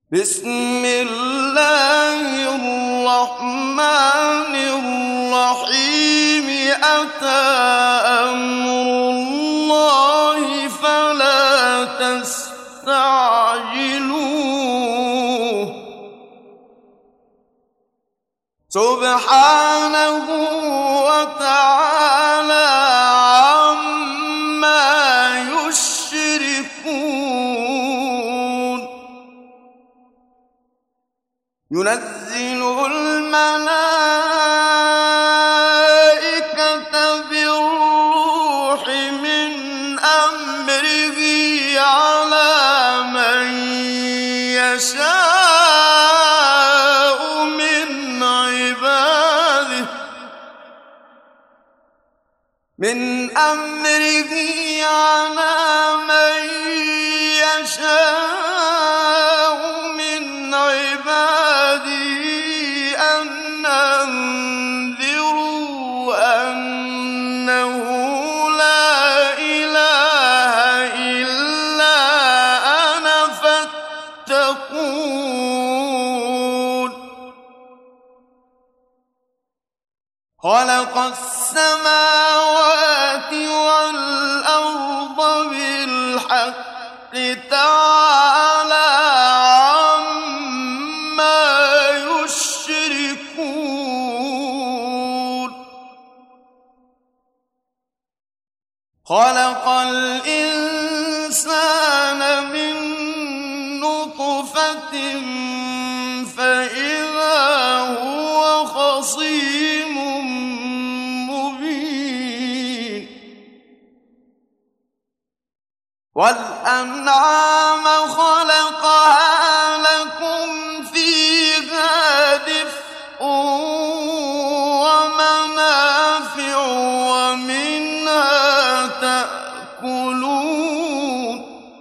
بسم الله الرحمن الرحيم أتى أمر الله فلا تستعجلوه سبحانه وتعالى عما يشركون ينزل الملائكة بالروح من أمره على من يشاء من عباده أن أنذروا أنه لا إله إلا أنا فاتقون خلق السماوات والأرض بالحق تعالى عما يشركون خلق الإنسان من نطفة فإذا هو خصيم مبين والأنعام خلقها لكم فيها دفء ومنافع ومنها تأكلون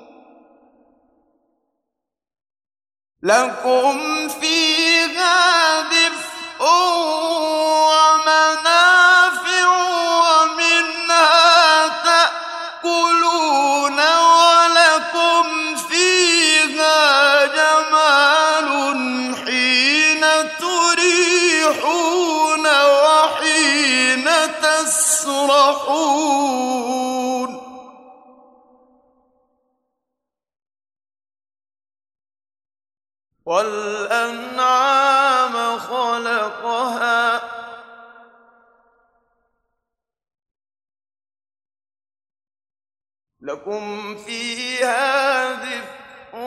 لكم فيها دفء ومنافع ومنها تأكلون ولكم فيها جمال حين تريحون وحين تسرحون والأنعام خلقها لكم فيها دفء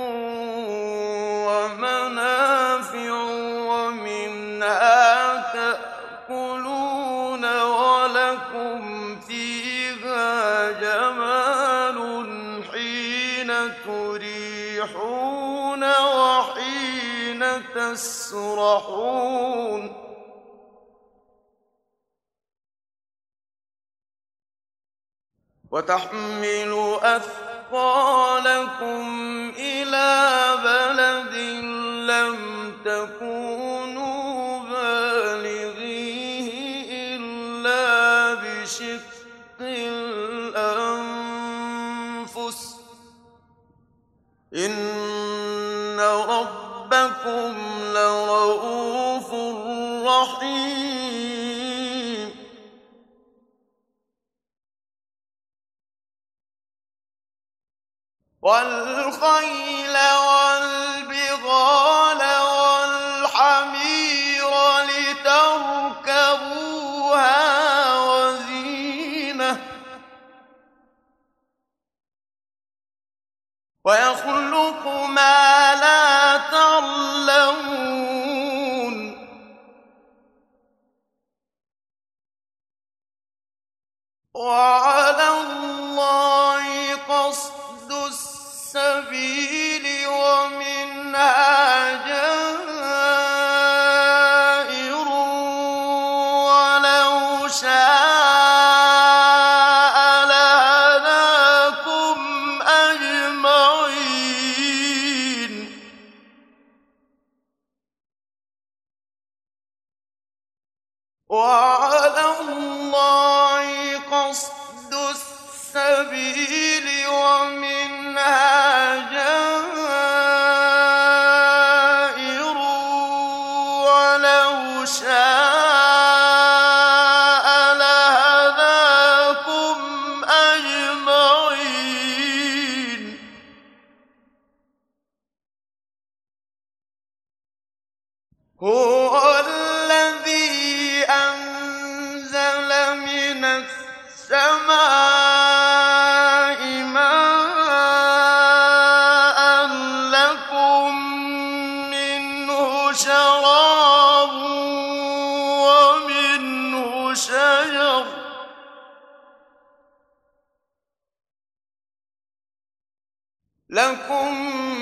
ومنافع ومنها تأكلون ولكم فيها جمال حين تريحون وحين تسرحون وتحمل أثقالكم إلى بلد لم تكونوا بالغيه إلا بشق الأنفس إن ربكم لرؤوف رحيم والخيل والبغال والحمير لتركبوها وزينة ويخلق ما لا تعلمون وعلى الله قصد السبيل ومنها جائر ولو شاء لهداكم أجمعين وعلى الله قصد السبيل ومنها جائر شاء لهداكم أجمعين هو الذي أنزل من السماء ماء لكم منه شراب ومنه شجر لكم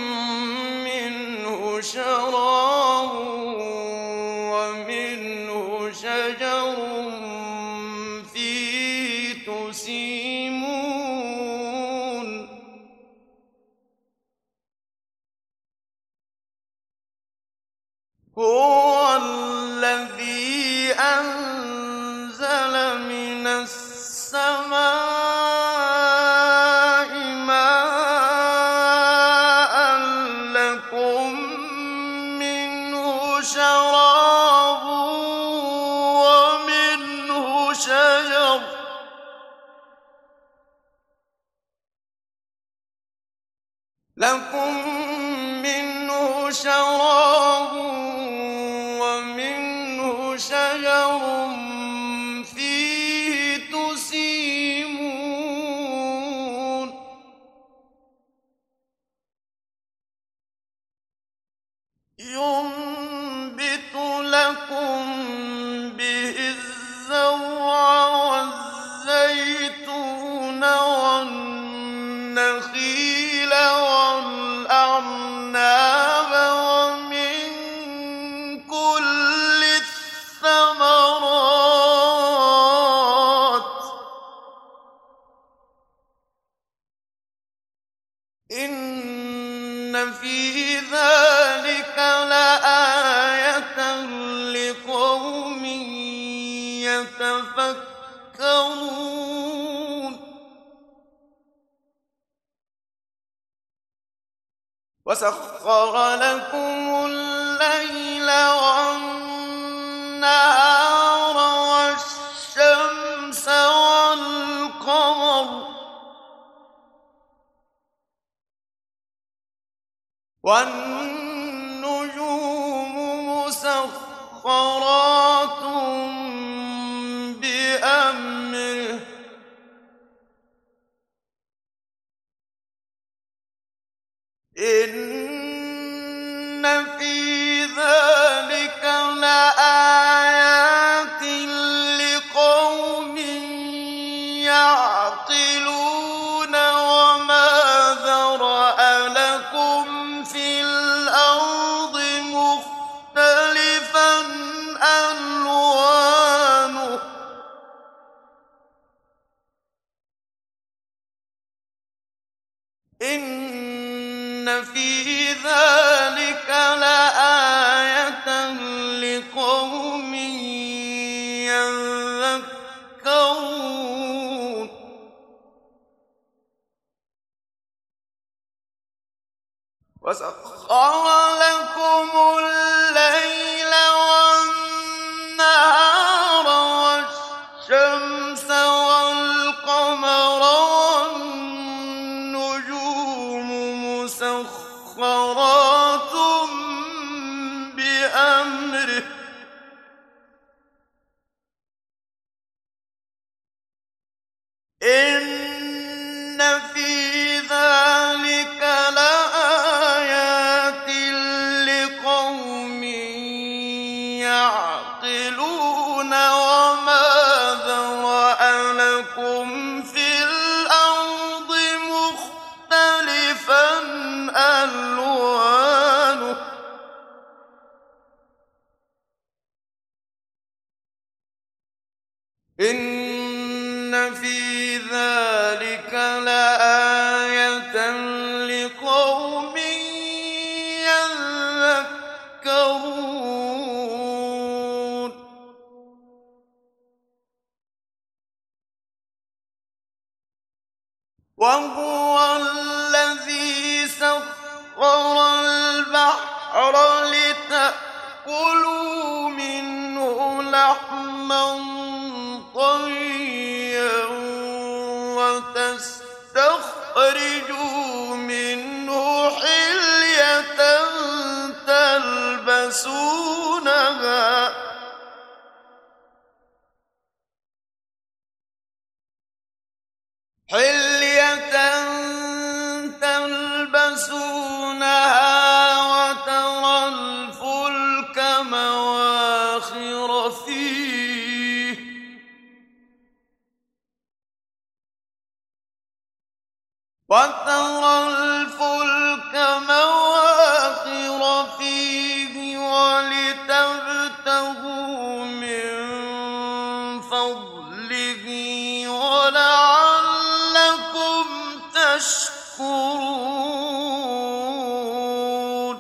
منه شراب ومنه شجر فيه تسيمون هو الذي أنزل من السماء ماء لكم منه شراب ومنه شجر لكم منه شراب ومنه شجر فيه تسيمون ينبت لكم به الزرع والزيتون والنخيل والأعناب ومن كل الثمرات إن في ذلك لآية لقوم يتفكرون وسخر لكم الليل والنهار والشمس والقمر والنجوم مسخرات بأمره إن في ذلك لآيات لقوم يعقلون وما ذرأ لكم في الأرض مختلفا ألوانه إن في ذلك لآية لقوم يذكرون وسخر لكم الليل والنهار والشمس والقمر والنجوم مسخرات بأمره إن في ذلك لآيات لقوم يعقلون وما ذرأ لكم في الأرض مختلفا ألوانه إن في ذلك لآية لقوم يذكرون وهو الذي سخر البحر لتأكلوا كُلُوا مِنْهُ لَحْمًا طَرِيًّا وَتَسْتَخْرِجُوا مِنْهُ حِلْيَةً تَلْبَسُونَهَا وَتَرَى الْفُلْكَ مَوَاخِرَ فِيهِ وَلِتَبْتَغُوا مِن فَضْلِهِ وَلَعَلَّكُمْ تَشْكُرُونَ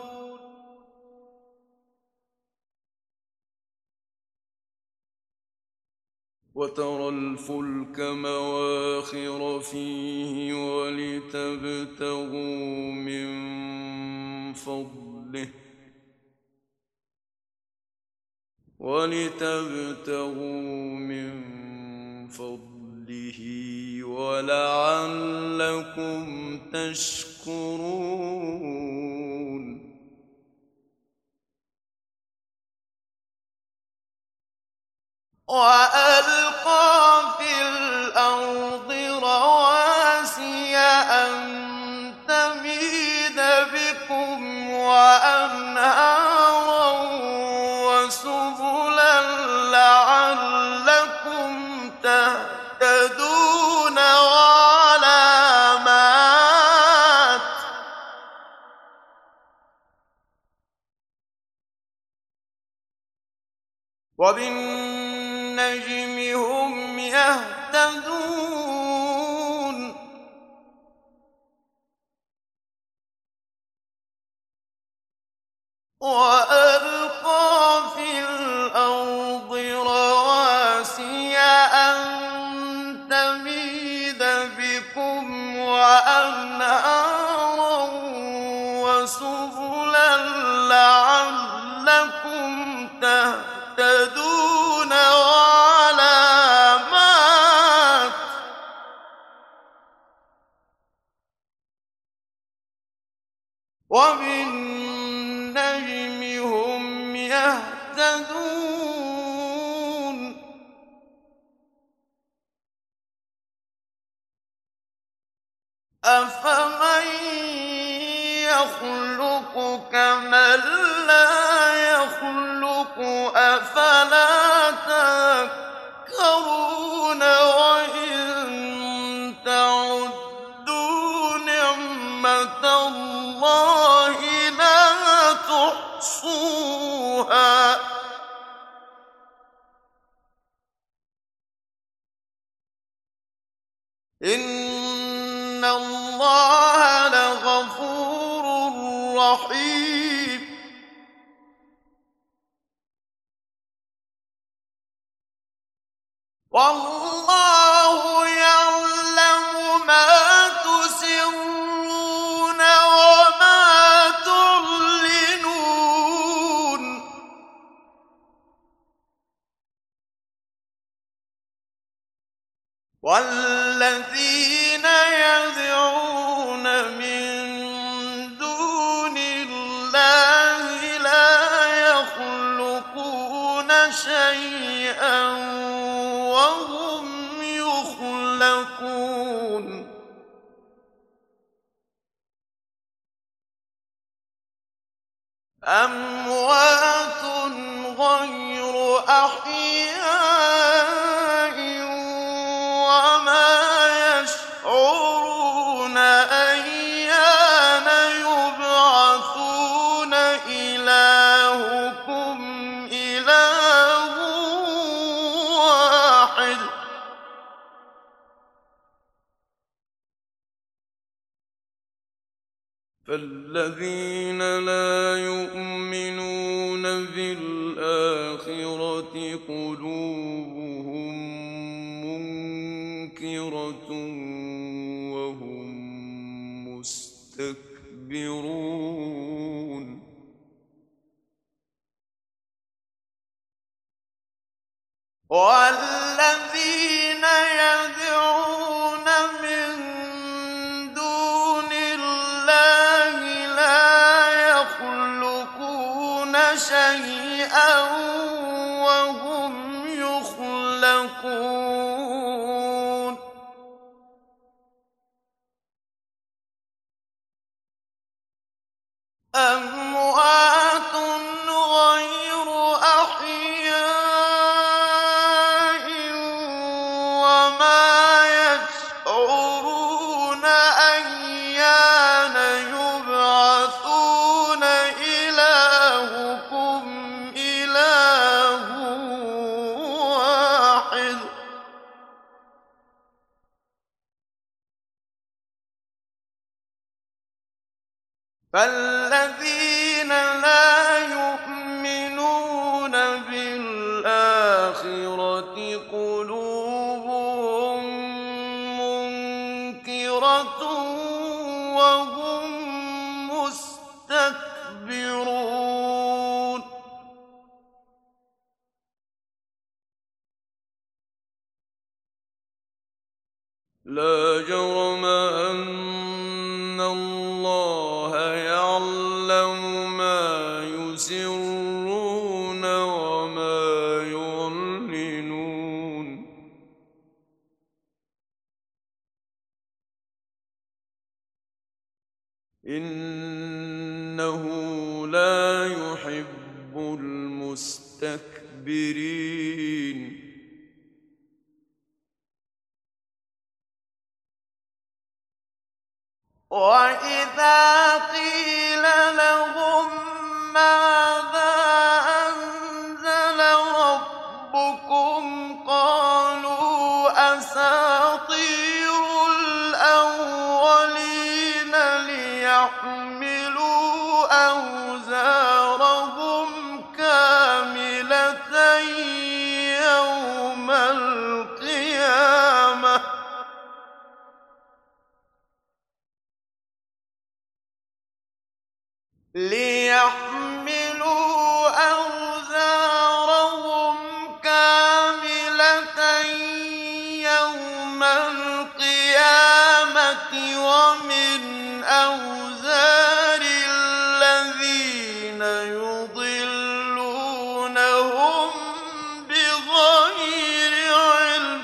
وَتَرَى الْفُلْكَ مَوَاخِرَ فِيهِ وَلِتَبْتَغُوا مِن فَضْلِهِ وَلَعَلَّكُمْ تَشْكُرُونَ وَأَلْقَىٰ فِي الْأَرْضِ رَوَاسِيَ أَن تَمِيدَ بِكُمْ وَأَنْهَارًا وَسُبُلًا لَّعَلَّكُمْ تَهْتَدُونَ وَعَلَامَاتٍ ۚ وَبِالنَّجْمِ هُمْ يَهْتَدُونَ وَأَلْقَىٰ فِي الْأَرْضِ رَوَاسِيَ أَن تَمِيدَ بِكُمْ وَأَنْهَارًا وَسُبُلًا لَّعَلَّكُمْ تَهْتَدُونَ وَعَلَامَاتٍ ۚ وَبِالنَّجْمِ هُمْ يَهْتَدُونَ أَفَمَن يَخْلُقُ كَمَن لَّا يَخْلُقُ ۗ أَفَلَا تَذَكَّرُونَ وَإِن تَعُدُّوا نِعْمَةَ اللَّهِ لَا تُحْصُوهَا ۗ إِنَّ اللَّهَ لَغَفُورٌ رَّحِيمٌ وَاللَّهُ يَعْلَمُ مَا تُسِرُّونَ وَمَا تُعْلِنُونَ وَالَّذِينَ يَدْعُونَ مِن دُونِ اللَّهِ لَا يَخْلُقُونَ شَيْئًا وَهُمْ يُخْلَقُونَ أَمْوَاتٌ غَيْرُ أَحْيَاءٍ وَمَا يَشْعُرُونَ أَيَّانَ يُبْعَثُونَ ۖ إِلَٰهُكُمْ إِلَٰهٌ وَاحِدٌ ۚ فَالَّذِينَ لَا يُؤْمِنُونَ بِالْآخِرَةِ قُلُوبُهُم مُّنكِرَةٌ وَهُم مُّسْتَكْبِرُونَ والذين يدعون من دون الله لا يخلقون شيئا وهم يخلقون أموات غير أحياء وما يشعرون أيان يبعثون إلهكم إله واحد فالذين لا يؤمنون بالآخرة قلوبهم منكرة وهم مستكبرون لا جرم أن الله يعلم ما يسرون وما يعلنون إنه لا يحب المستكبرين وَإِذَا قِيلَ لَهُم مَّاذَا أَنزَلَ رَبُّكُمْ قَالُوا أَسَاطِيرُ الْأَوَّلِينَ لِيَحْمِلُوا أَوْزَارَهُمْ كَامِلَةً يَوْمَ الْقِيَامَةِ ومن أوزار الذين يضلونهم بغير علم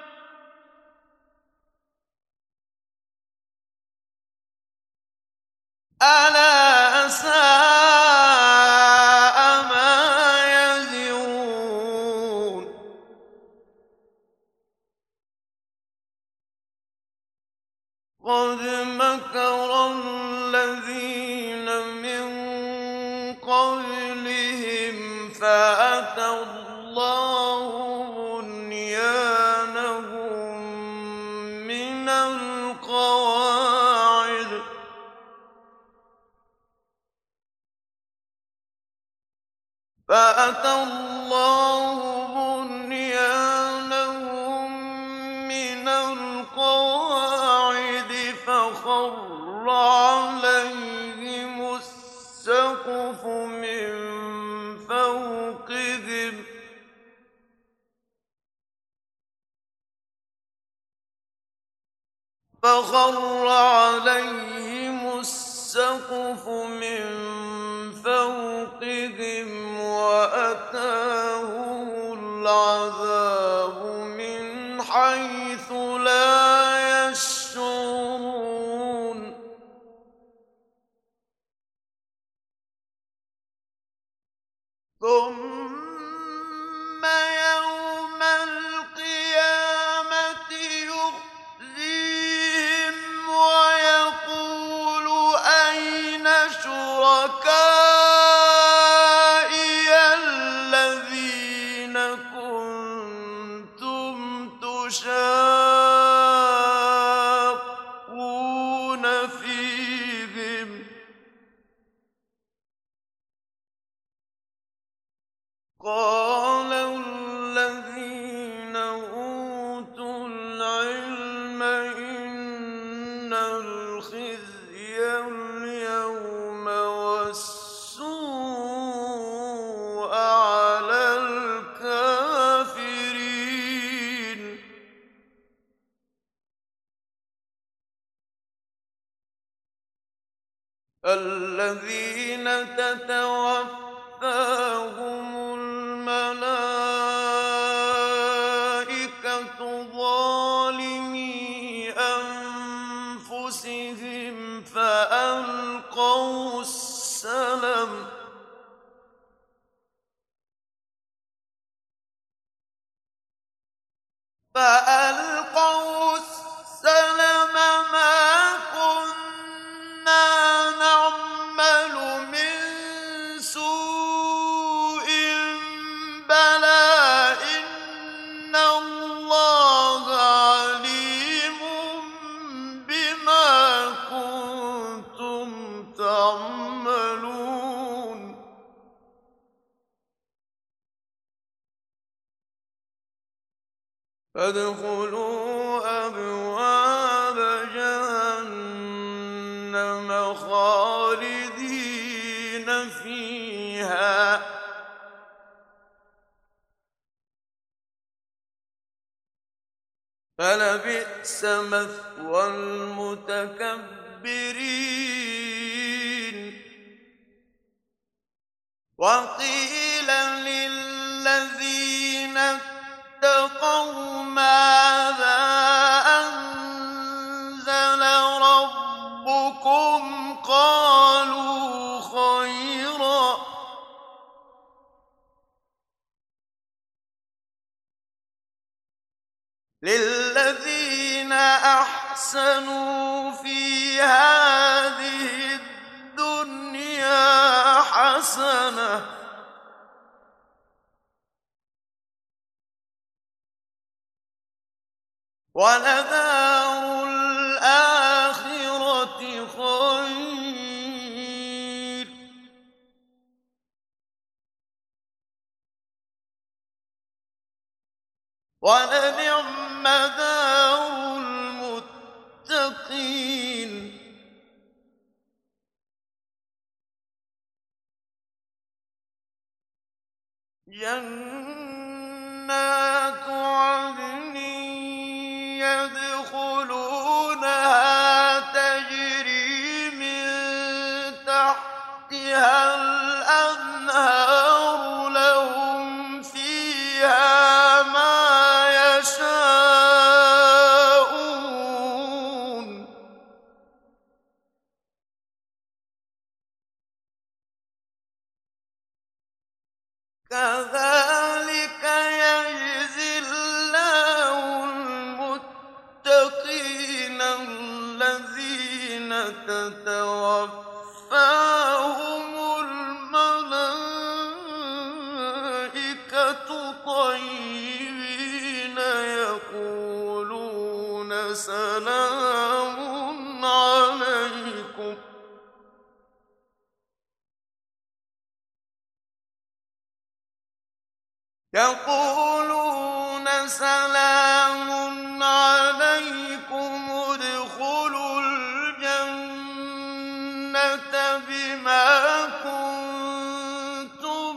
ألا ساء ما يزرون قد مكر الذين من قبلهم فأتى الله بنيانهم من القواعد فخر عليهم السقف من فوقهم وَأَتَاهُمُ الْعَذَابُ مِنْ حَيْثُ لَا يَشْعُرُونَ ثُمَّ يَوْمَ الْقِيَامَةِ يُخْزِيهِمْ وَيَقُولُ أَيْنَ شُرَكَائِيَ الَّذِينَ كُنتُمْ تُشَاقُّونَ فِيهِمْ ۚ قَالَ الَّذِينَ أُوتُوا الْعِلْمَ إِنَّ الْخِزْيَ الْيَوْمَ وَالسُّوءَ عَلَى الْكَافِرِينَ الَّذِينَ تَتَوَفَّاهُمُ الْمَلَائِكَةُ ظَالِمِي أَنفُسِهِمْ فَأَلْقَوْا السَّلَمَ مَا كُنَّا نَعْمَلُ مِن سُوءٍ بَلَىٰ إِنَّ اللَّهَ عَلِيمٌ بِمَا كُنتُمْ تَعْمَلُونَ فَادْخُلُوا أَبْوَابَ جَهَنَّمَ خَالِدِينَ فِيهَا ۖ فَلَبِئْسَ مَثْوَى الْمُتَكَبِّرِينَ وَقِيلَ لِلَّذِينَ اتَّقَوْا مَاذَا أَنزَلَ رَبُّكُمْ قَالُوا خَيْرًا ۗ لِلَّذِينَ أَحْسَنُوا فِي هَٰذِهِ الدُّنْيَا حَسَنَةٌ ۗ وَلَدَارُ الْآخِرَةِ خَيْرٌ ۚ وَلَنِعْمَ دَارُ الْمُتَّقِينَ جَنَّاتُ عَدْنٍ يَدْخُلُونَهَا تَجْرِي مِن تَحْتِهَا الْأَنْهَارُ لَهُمْ فِيهَا مَا يَشَاءُونَ ۚ كَذَٰلِكَ يَجْزِي اللَّهُ الْمُتَّقِينَ الَّذِينَ تَتَوَفَّاهُمُ الْمَلَائِكَةُ طَيِّبِينَ يَقُولُونَ سَلَامٌ عَلَيْكُمْ ادْخُلُوا الْجَنَّةَ بِمَا كُنتُمْ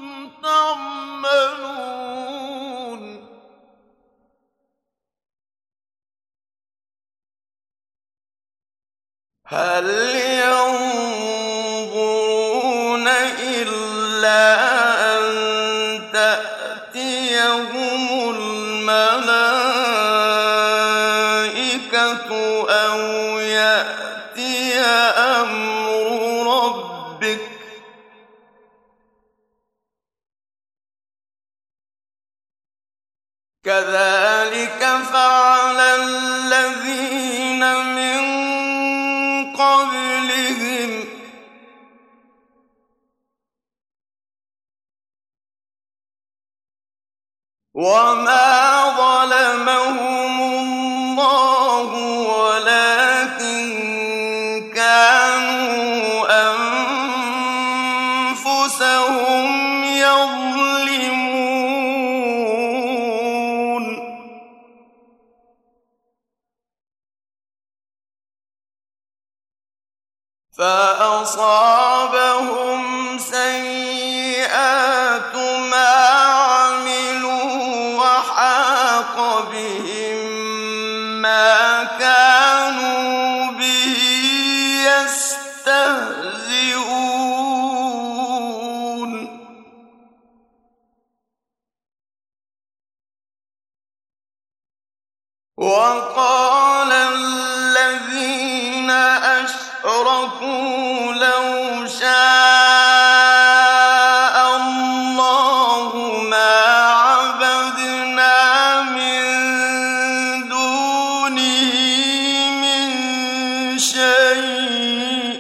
تَعْمَلُونَ هَلْ يَنظُرُونَ إِلَّا أَن تَأْتِيَهُمُ الْمَلَائِكَةُ أَوْ يَأْتِيَ أَمْرُ رَبِّكَ ۚ كَذَٰلِكَ فَعَلَ الَّذِينَ مِن قَبْلِهِمْ ۚ وَمَا ظَلَمَهُمُ اللَّهُ وَلَٰكِن كَانُوا أَنفُسَهُمْ يَظْلِمُونَ فَأَصَابَهُمْ سَيِّئَاتُ مَا عَمِلُوا وَحَاقَ بِهِم مَّا كَانُوا بِهِ يَسْتَهْزِئُونَ وقال الذين أشركوا لو شاء الله ما عبدنا من دونه من شيء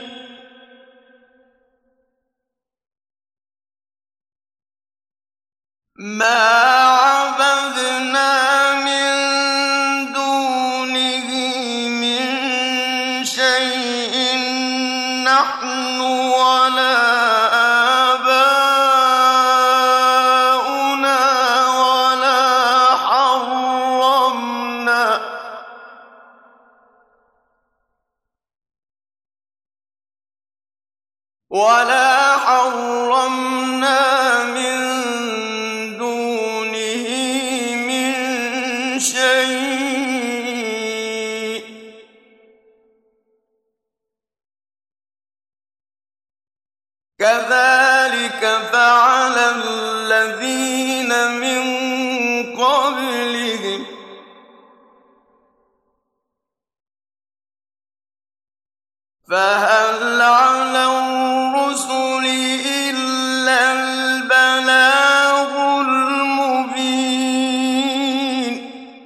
نحن ولا آباؤنا ولا حرمنا من دونه من شيء كذلك فعل الذين من قبلهم فهل على الرسل إلا البلاغ المبين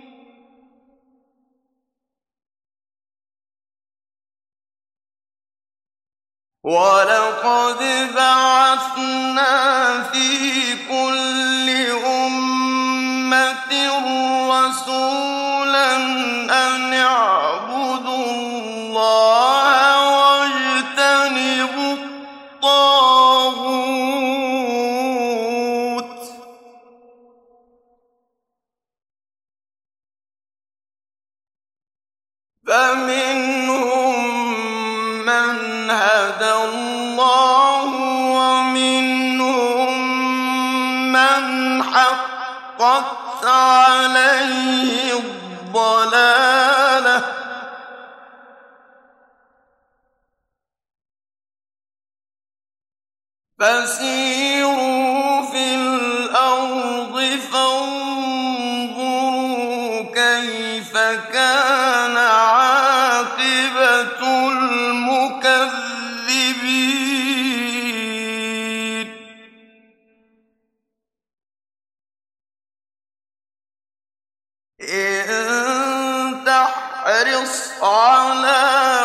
ولقد بعثنا في كل أمة رسولا أن اعبدوا الله واجتنبوا الطاغوت فمنهم من هدى الله ومنهم من حقت عليه الضلالة فسيروا في الأرض فانظروا كيف كان عاقبة المكذبين إن تحرص على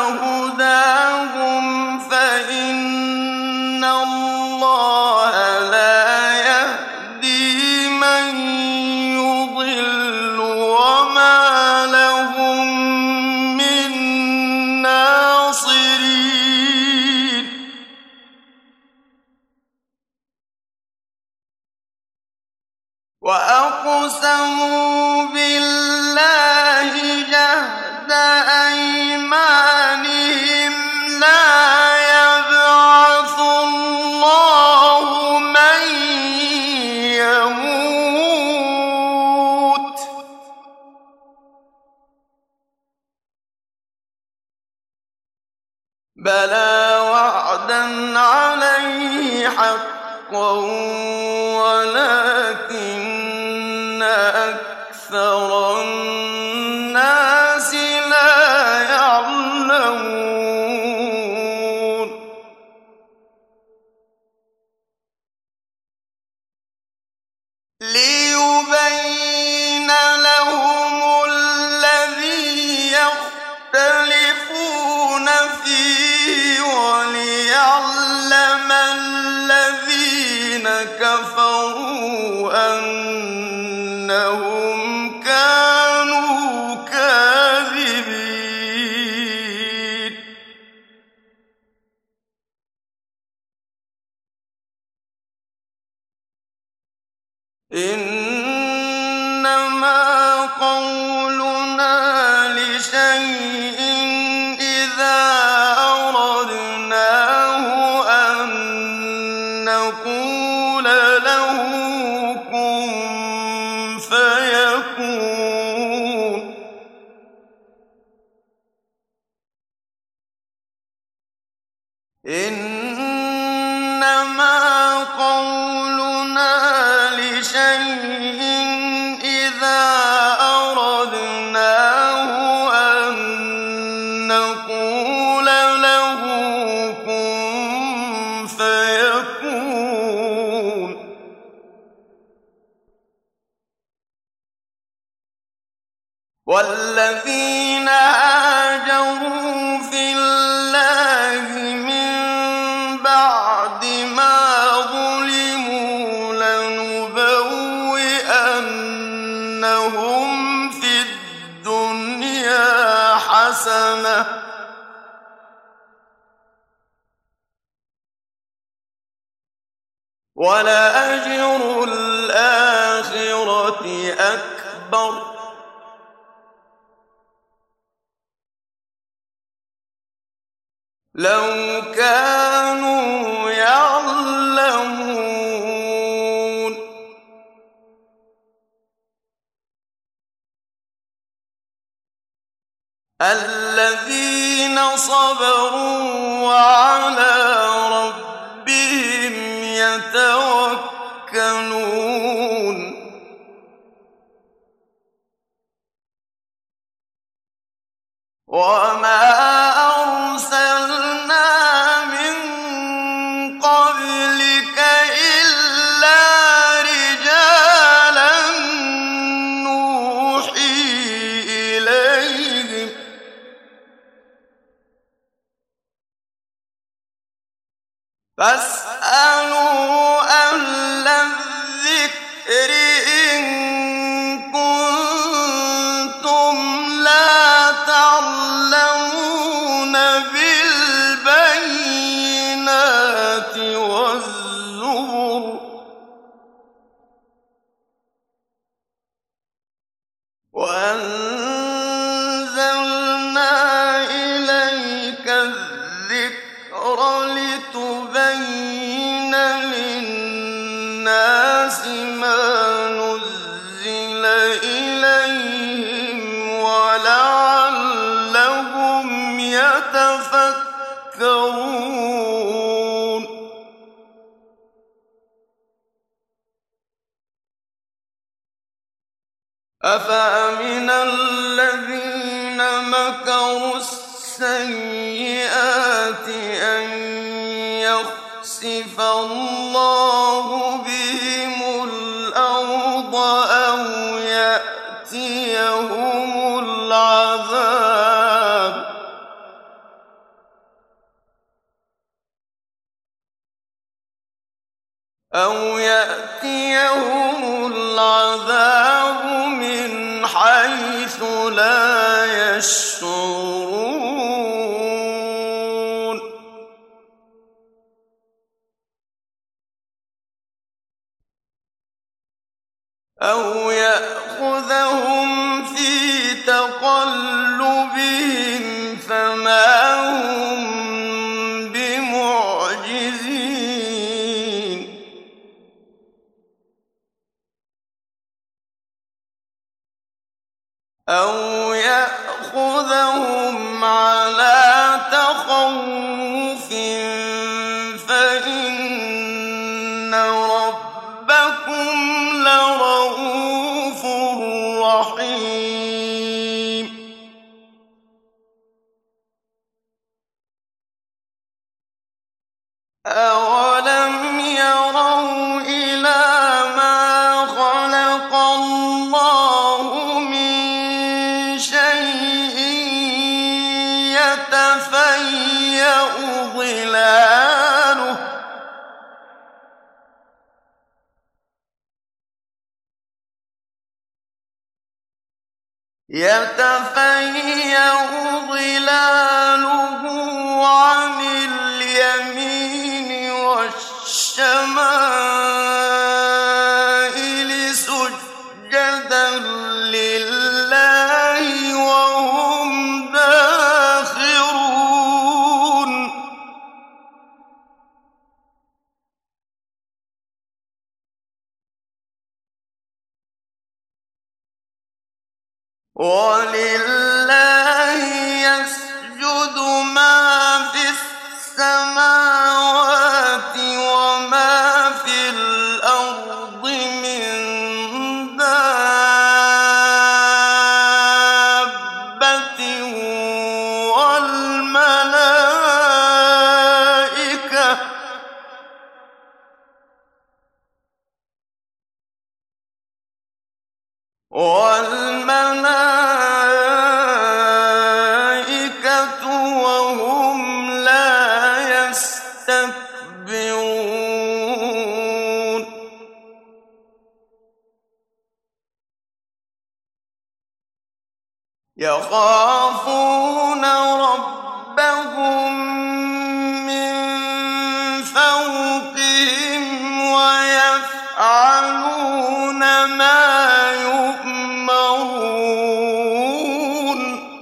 هداهم فإن الله لا يهدي من يضل وما لهم من ناصرين وأقسموا بالله جهد أيمانهم لا يبعث الله من يموت بلى وعدا عليه حقا ولكن أكثر الناس لا يعلمون ليبين لهم الذي يختلفون فيه وليعلم الذين كفروا أنهم كانوا كاذبين إنما قولنا لشيء إذا أردناه أن نقول له كن فيكون إنما قولنا لشيء إذا أردناه والذين هاجروا في الله من بعد ما ظلموا لنبوئنهم في الدنيا حسنة ولأجر الآخرة أكبر لو كانوا يعلمون الذين صبروا وعلى ربهم يتوكلون وما أرسلنا من قبلك إلا رجالا نوحي إليهم فاسألوا أهل الذكر إن كنتم لا تعلمون بالبينات والزبر وأنزلنا إليك الذكر لتبين للناس ما نزل إليهم ولعلهم يتفكرون أفأمن الذين مكروا السيئات أن يخسف الله بهم الأرض أو يأتيهم العذاب من حيث لا يشعرون أو يأخذهم في تقلبهم فما هم بمعجزين أو يأخذهم على تخوف فإن ربكم لرءوف رحيم أولم يروا إلى ما خلق الله من شيء يتفيأ ظلاله عن اليمين والشمائل سجدا لله وهم داخرون ولله يسجد ما في السماوات وما في الأرض من دابة والملائكة يخافون ربهم من فوقهم ويفعلون ما يؤمرون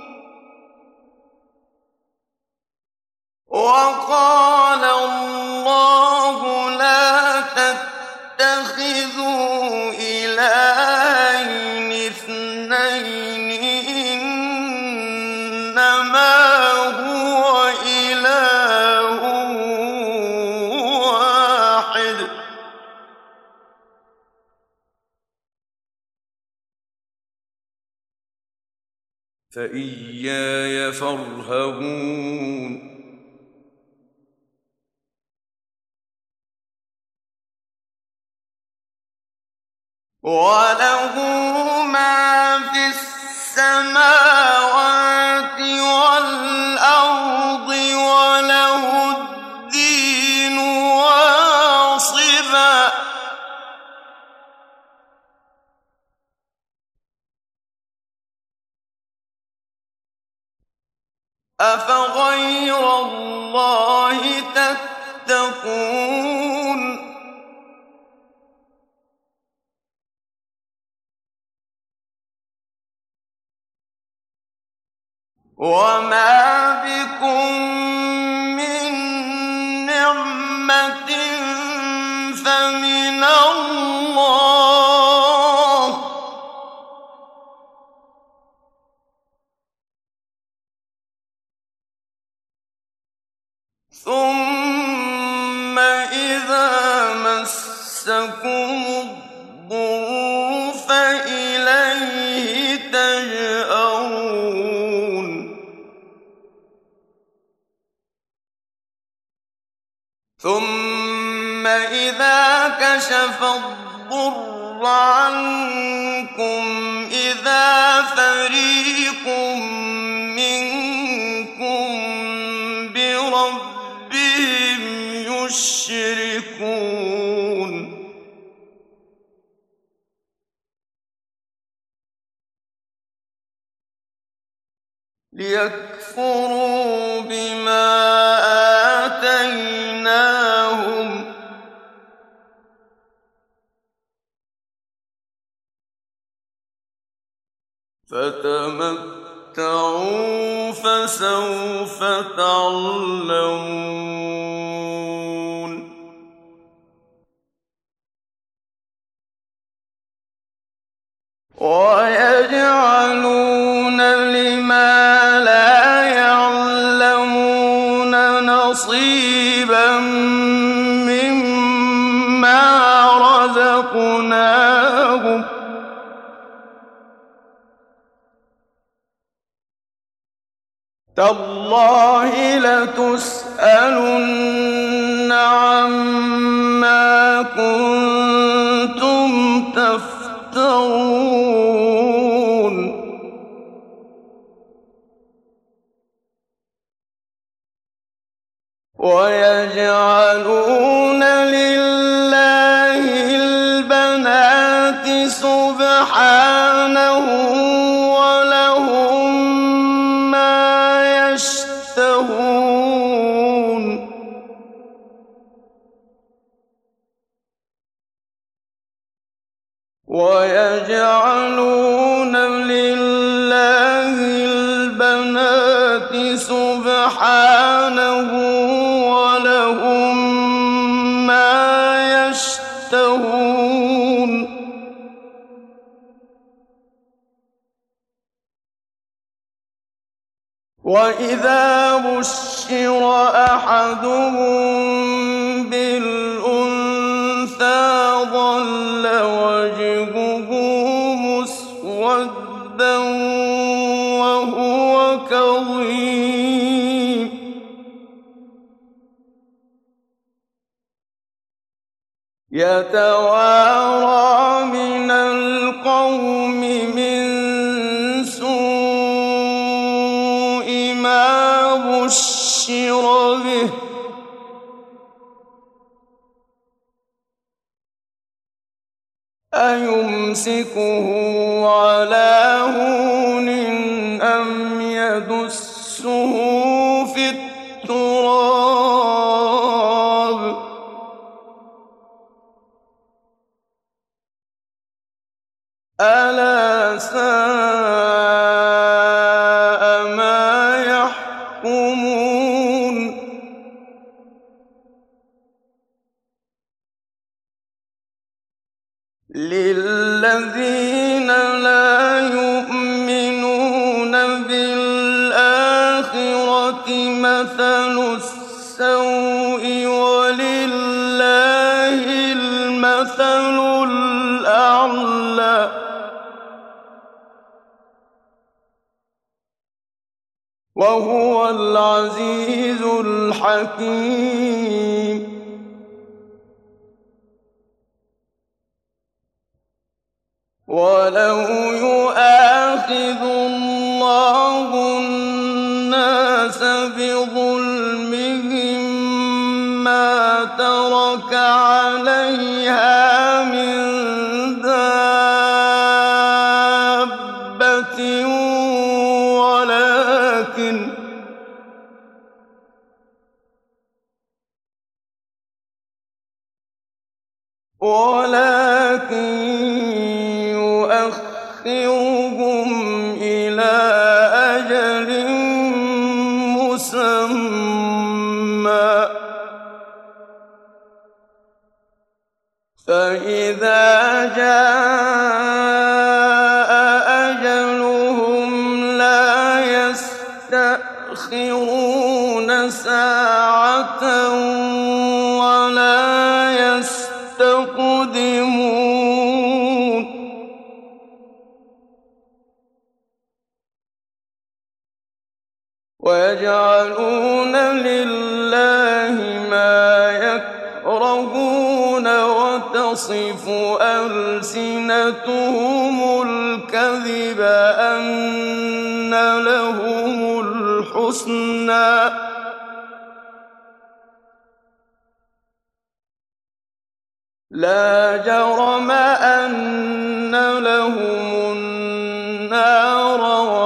وقال الله لا تتخذوا إلهين اثنين إنما هو إله واحد فإياي فارهبون وله ما في السماوات والأرض وله الدين واصبا أفغير الله تتقون وما بكم من نعمة فمن الله ثم إذا مسكم الضر فإليه تجأرون ثم إذا كشف الضر عنكم إذا فريق منكم بربهم يشركون ليكفروا بما آتيناهم فتمتعوا فسوف تعلمون ويجعلون لما لا يعلمون نصيبا مما رزقناهم تالله لتسألن عما كنتم تفترون ويجعلون لله البنات سبحانه ولهم ما يشتهون ويجعلون لله البنات سبحانه ولهم ما يشتهون وإذا بشر أحدهم بالأنثى ظل وجهه مسودا وهو كظيم يتوارى من القوم من سوء ما بشر به أيمسكه على هون ألا ساء ما يحكمون للذين لا يؤمنون بالآخرة مثل السوء ولله المثل الأعلى وهو العزيز الحكيم ولو يؤاخذ الله الناس بظلمهم ما ترك عليها من دابة ولكن يؤخرهم إلى أجل مسمى فإذا جاء أجلهم لا يستأخرون ساعة ولا يستقدمون ويجعلون لله ما يكرهون وتصف ألسنتهم الكذب أن لهم الحسنى لا جرم أن لهم النار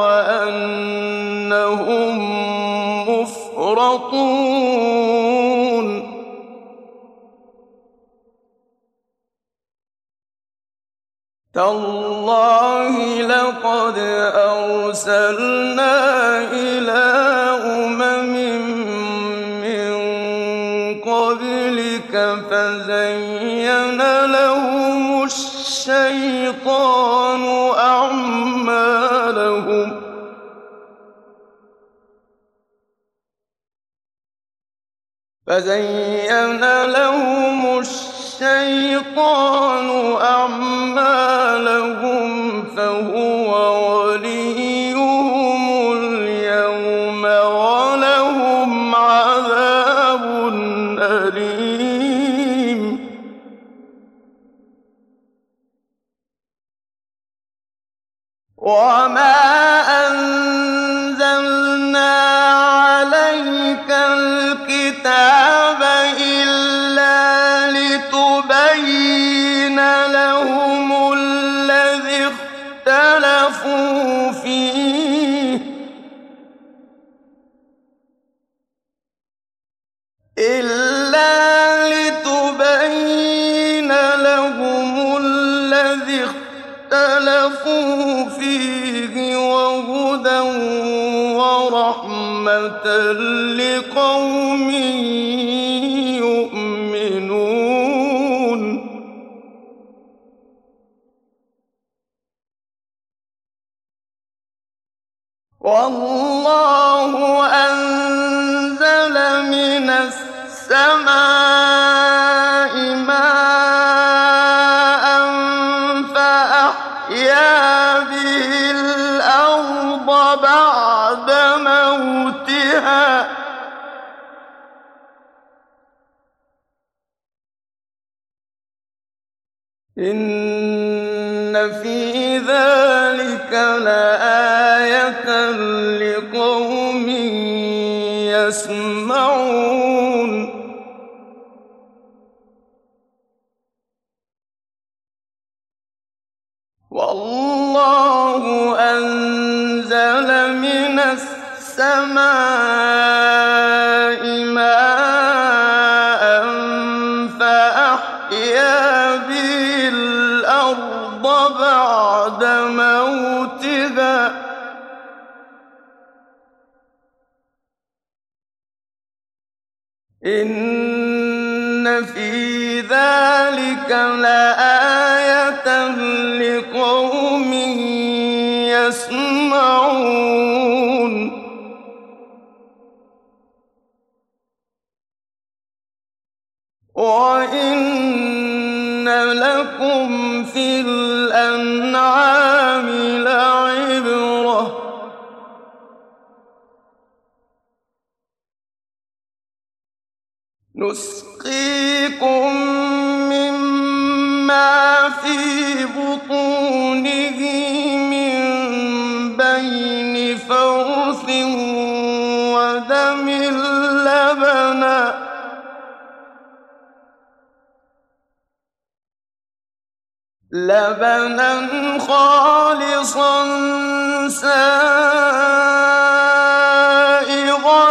وأنهم مفرطون تالله لقد أرسلنا إلى أمم من قبلك فزين لهم الشيطان أعمالهم فهو وليهم اليوم ولهم عذاب أليم وما أنزلنا عليك الكتاب إلا لتبين لهم الذي اختلفوا فيه وهدى ورحمة لقوم يؤمنون والله أنزل من السماء ماء فأحيا به الأرض بعد موتها إن في ذلك لآية لقوم يسمعون والله أنزل من السماء ماء فأحيا به الأرض بعد بَعْدَ مَوْتِهَا ۚ إِنَّ فِي ذَٰلِكَ لَآيَةً لِّقَوْمٍ يَسْمَعُونَ وَإِنَّ لَكُمْ فِي الْأَنْعَامِ لَعِبْرَةً ۖ نُّسْقِيكُم مِّمَّا فِي بُطُونِهِ مِن بَيْنِ فَرْثٍ وَدَمٍ لَّبَنًا خَالِصًا سَائِغًا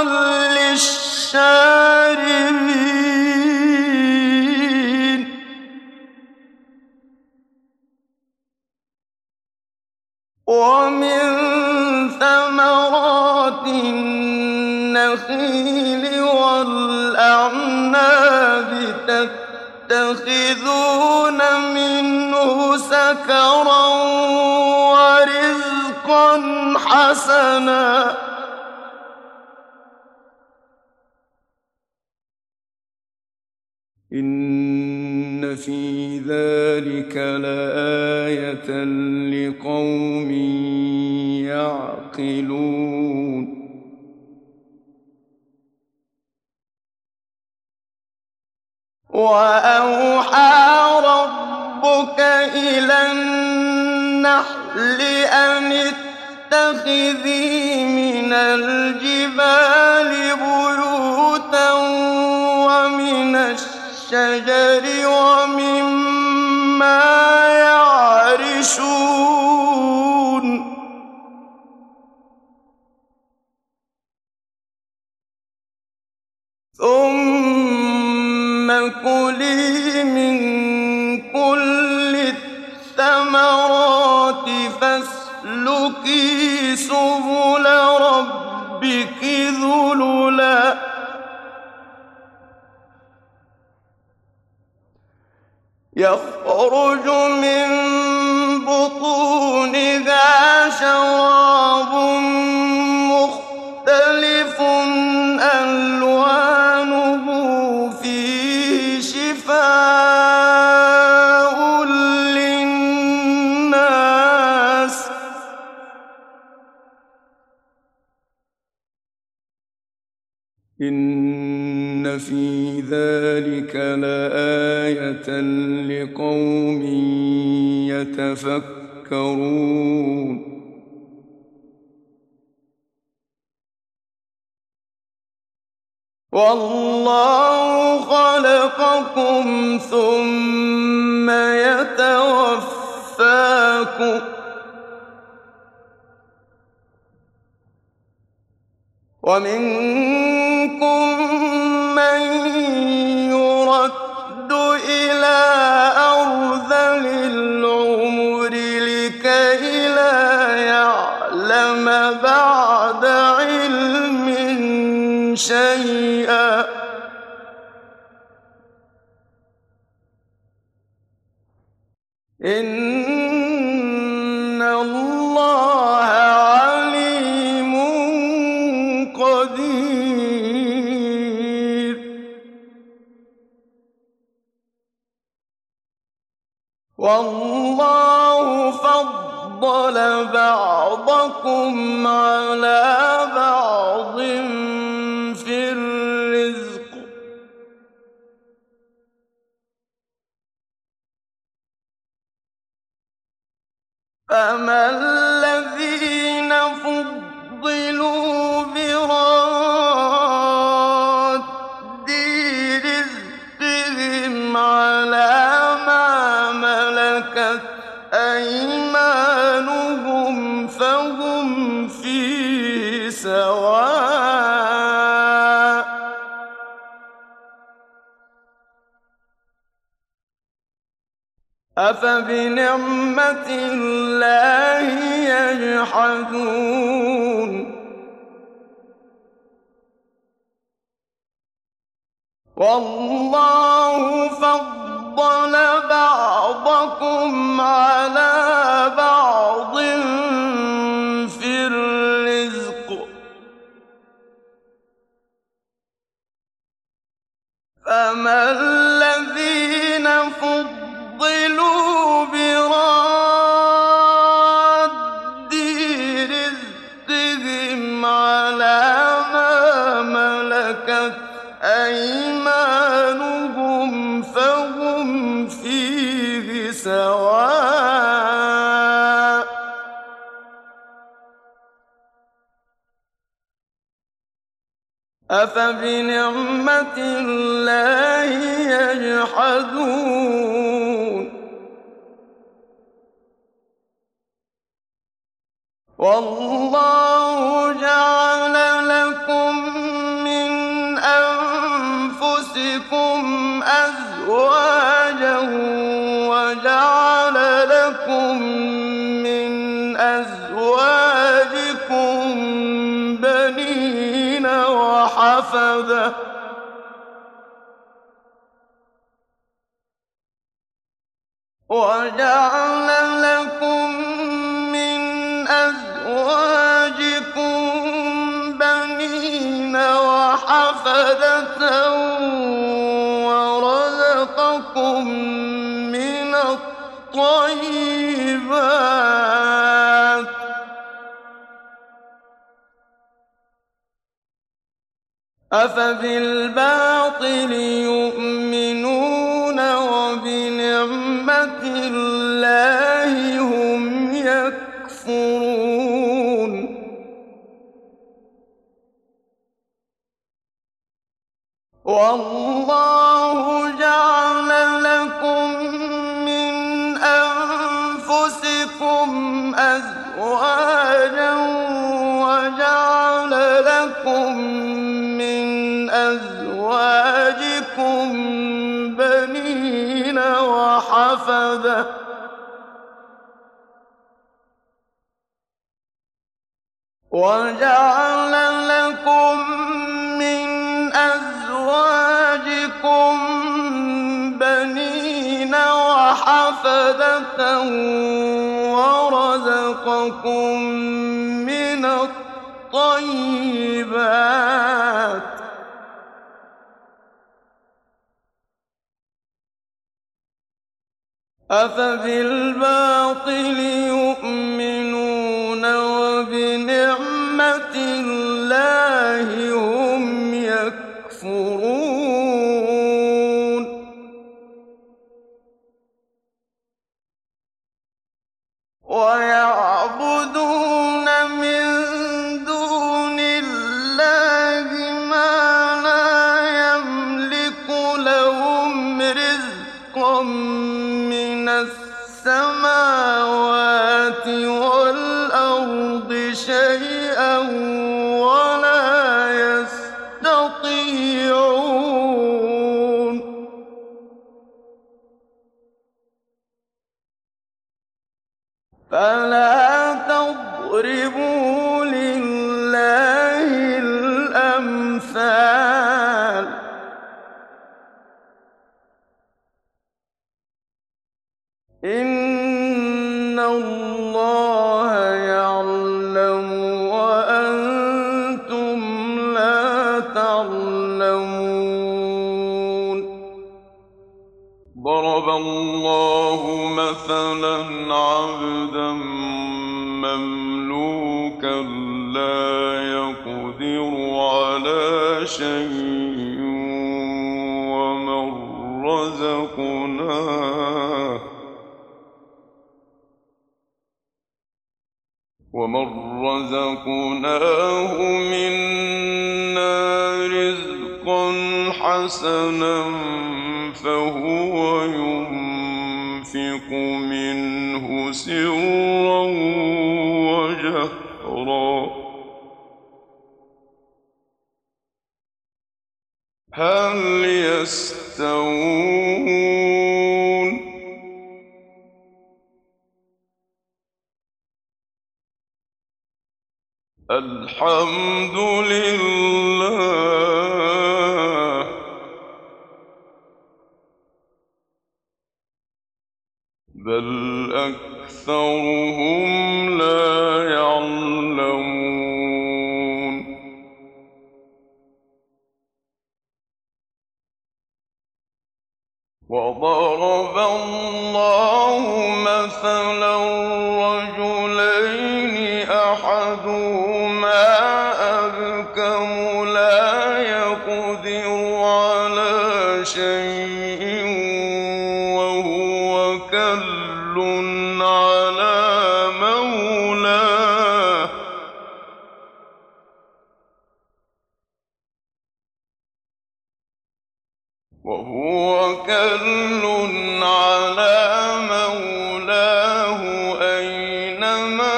لِّلشَّارِبِينَ وَمِن ثَمَرَاتِ النَّخِيلِ وَالْأَعْنَابِ تَتَّخِذُونَ مِنْهُ سَكَرًا وَرِزْقًا حَسَنًا ۚ إِنَّ فِي ذَٰلِكَ لَآيَةً لِّقَوْمٍ يَعْقِلُونَ وَأَوْحَىٰ رَبُّكَ إِلَى النَّحْلِ أَنِ اتَّخِذِي مِنَ الْجِبَالِ بُيُوتًا وَمِنَ الشَّجَرِ وَمِمَّا يَعْرِشُونَ ثُمَّ كُلِي مِن كُلِّ الثَّمَرَاتِ فَاسْلُكِي سُبُلَ رَبِّكِ ذُلُلًا ۚ يَخْرُجُ مِن بُطُونِهَا شَرَابٌ مُّخْتَلِفٌ أَلْوَانُهُ فِيهِ شِفَاءٌ لِّلنَّاسِ ۗ إِنَّ فِي ذَٰلِكَ لَآيَةً لِّقَوْمٍ يَتَفَكَّرُونَ وَاللَّهُ خَلَقَكُمْ ثُمَّ يَتَوَفَّاكُمْ ۚ وَمِنكُم مَّن يُرَدُّ إِلَىٰ أَرْذَلِ الْعُمُرِ لِكَيْ لَا يَعْلَمَ بَعْدَ عِلْمٍ شَيْئًا ۚ إِنَّ اللَّهَ عَلِيمٌ قَدِيرٌ وَاللَّهُ فَضَّلَ بَعْضَكُمْ عَلَىٰ بَعْضٍ فِي الرِّزْقِ ۚ فَمَا الَّذِينَ فُضِّلُوا بِرَادِّي رِزْقِهِمْ عَلَىٰ مَا مَلَكَتْ أَيْمَانُهُمْ فَهُمْ فِيهِ سَوَاءٌ ۚ أفبنعمة الله يجحدون والله فضل بعضكم على بعض في الرزق فما الذين فضلوا براد رزقهم على ما ملكت أيمانهم فهم فيه سواء أفبنعمة الله يجحدون والله جعل لكم من أنفسكم أزواجا وجعل لكم من أزواجكم بنين وحفدة وجعل لكم من أزواجكم بنين وحفدة ورزقكم من الطيبات أفبالباطل يؤمنون وبنعمة الله هم يكفرون والله جعل لكم من أنفسكم أزواجا وجعل لكم من أزواجكم بنين وحفدة وجعل لكم من أزواجكم بنين وحفدة ورزقكم من الطيبات أفبالباطل يؤمنون وبنعمة الله هم يكفرون ويعبدون من دون الله ما لا يملك لهم رزقا من السماوات والأرض شيئا ولا يستطيعون فلا تضربوا لله الأمثال إن الله يعلم وأنتم لا تعلمون ضرب الله مثلا عبدا مملوكا لا يقدر على شيء ومن رزقناه منا رزقا حسنا فهو ينفق منه سرا وجهرا هل يستوون الحمد لله بل أكثرهم لا يعلمون وضرب الله مثلا رجلين أحدهما أبكم لا يقدر على شيء وهو كل على مولاه أينما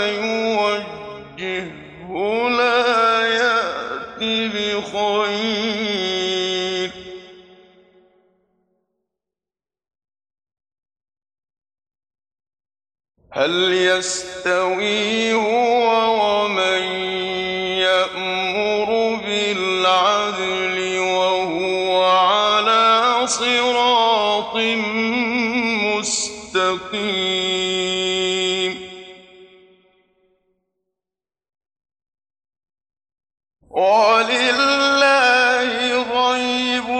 يوجهه لا يأت بخير هل يستوي هو ومن يأمر بالعدل وهو على صراط مستقيم ولله غيب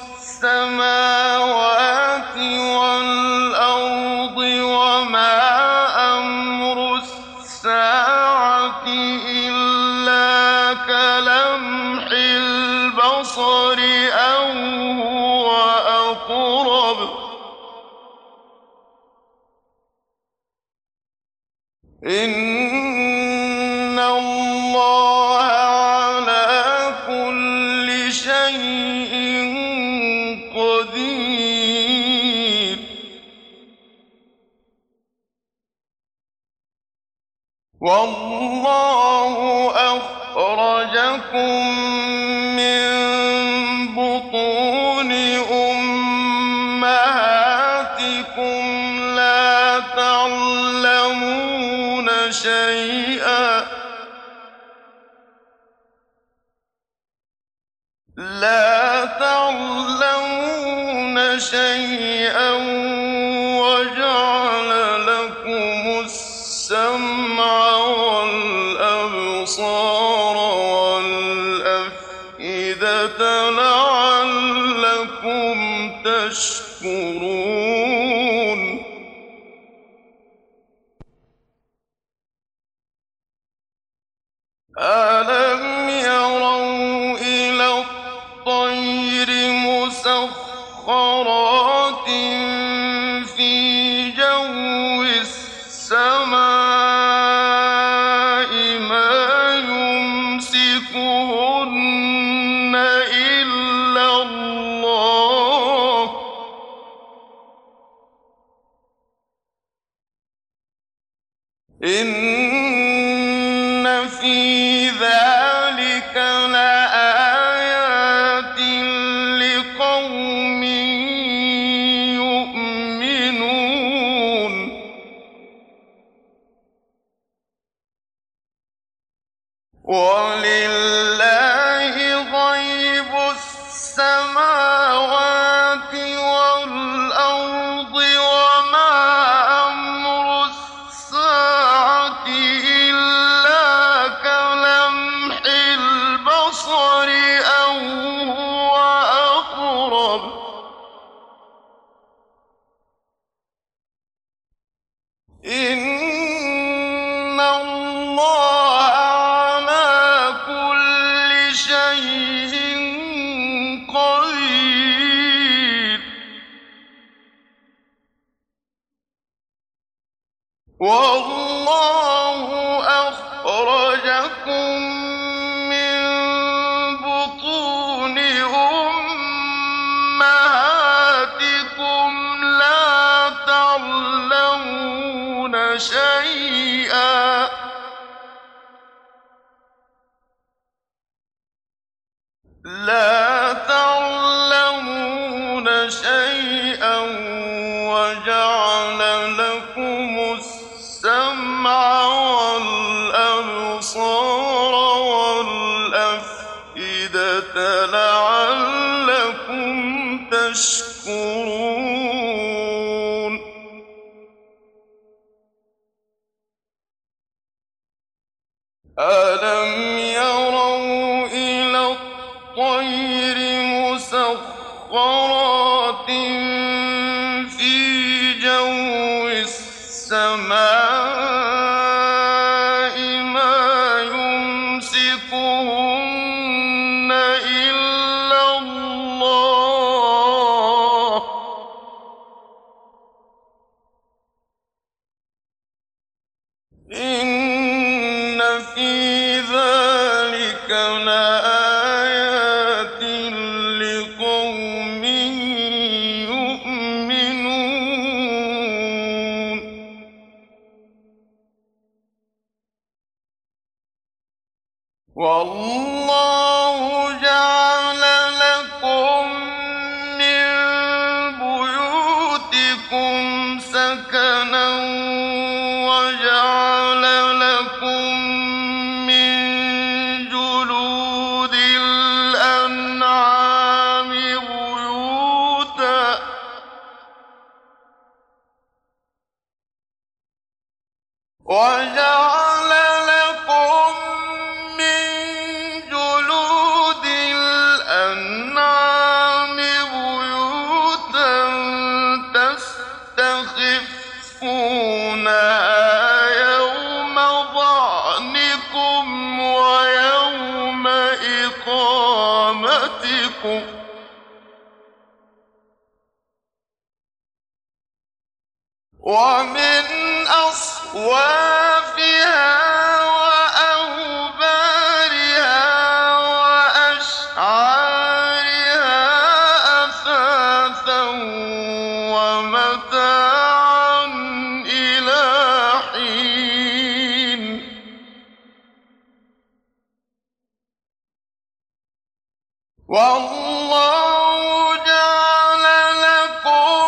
السماوات والأرض وما أمر الساعة إلا كلمح البصر أو هو أقرب إن الله على كل شيء قدير والله أخرجكم من بطون أمهاتكم لا تعلمون شيئا وجعل لكم السمع والأبصار والأفئدة لعلكم تشكرون ألم يروا إلى الطير مسخرات في جو السماء ما يمسكهن إلا الله إن في ذلك لآيات لقوم يؤمنون ولله غيب السماوات والأرض وما أمر الساعة إلا كلمح البصر أو هو أقرب إن الله على كل شيء قدير والله أخرجكم من بطون أمهاتكم لا تعلمون شيئا وجعل لكم السمع والأبصار أَلَمْ يَرَوْا إِلَى الطَّيْرِ مُسَخَّرَاتٍ فِي جَوِّ السَّمَاءِ مَا يُمْسِكُهُنَّ إِلَّا اللَّهُ ۗ إِنَّ فِي ذَٰلِكَ لَآيَاتٍ لِّقَوْمٍ يُؤْمِنُونَ وَاللَّهُ جَعَلَ لَكُم مِّن بُيُوتِكُمْ سَكَنًا وَجَعَلَ لَكُم مِّن جُلُودِ الْأَنْعَامِ بُيُوتًا تَسْتَخِفُّونَهَا يَوْمَ ظَعْنِكُمْ وَيَوْمَ إِقَامَتِكُمْ ۖ وَمِنْ أَصْوَافِهَا وَأَوْبَارِهَا وَأَشْعَارِهَا أَثَاثًا وَمَتَاعًا إِلَىٰ حِينٍ وَاللَّهُ جَعَلَ لَكُم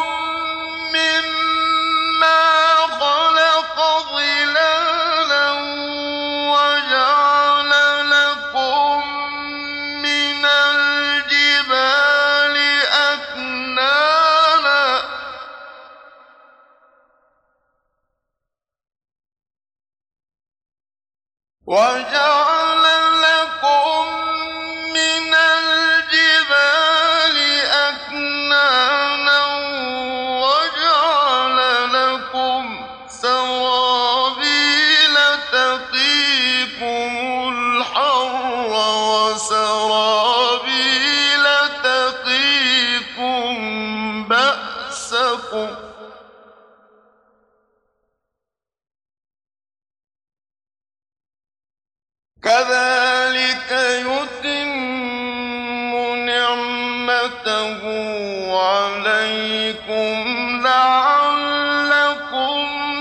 مِّمَّا خَلَقَ ظِلَالًا وَجَعَلَ لَكُم مِّنَ الْجِبَالِ أَكْنَانًا وَجَعَلَ لَكُمْ سَرَابِيلَ تَقِيكُمُ الْحَرَّ وَسَرَابِيلَ تَقِيكُم بَأْسَكُمْ ۚ كَذَٰلِكَ يُتِمُّ نِعْمَتَهُ عَلَيْكُمْ لَعَلَّكُمْ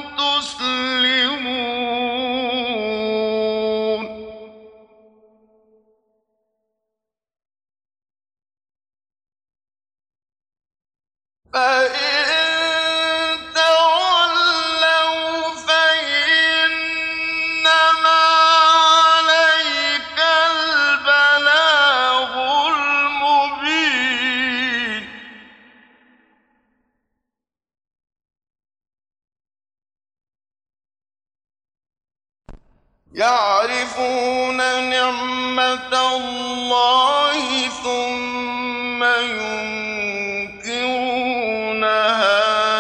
تُسْلِمُونَ فَإِن تَوَلَّوْا فَإِنَّمَا عَلَيْكَ الْبَلَاغُ الْمُبِينُ يَعْرِفُونَ نِعْمَتَ اللَّهِ ثُمَّ يُنكِرُونَهَا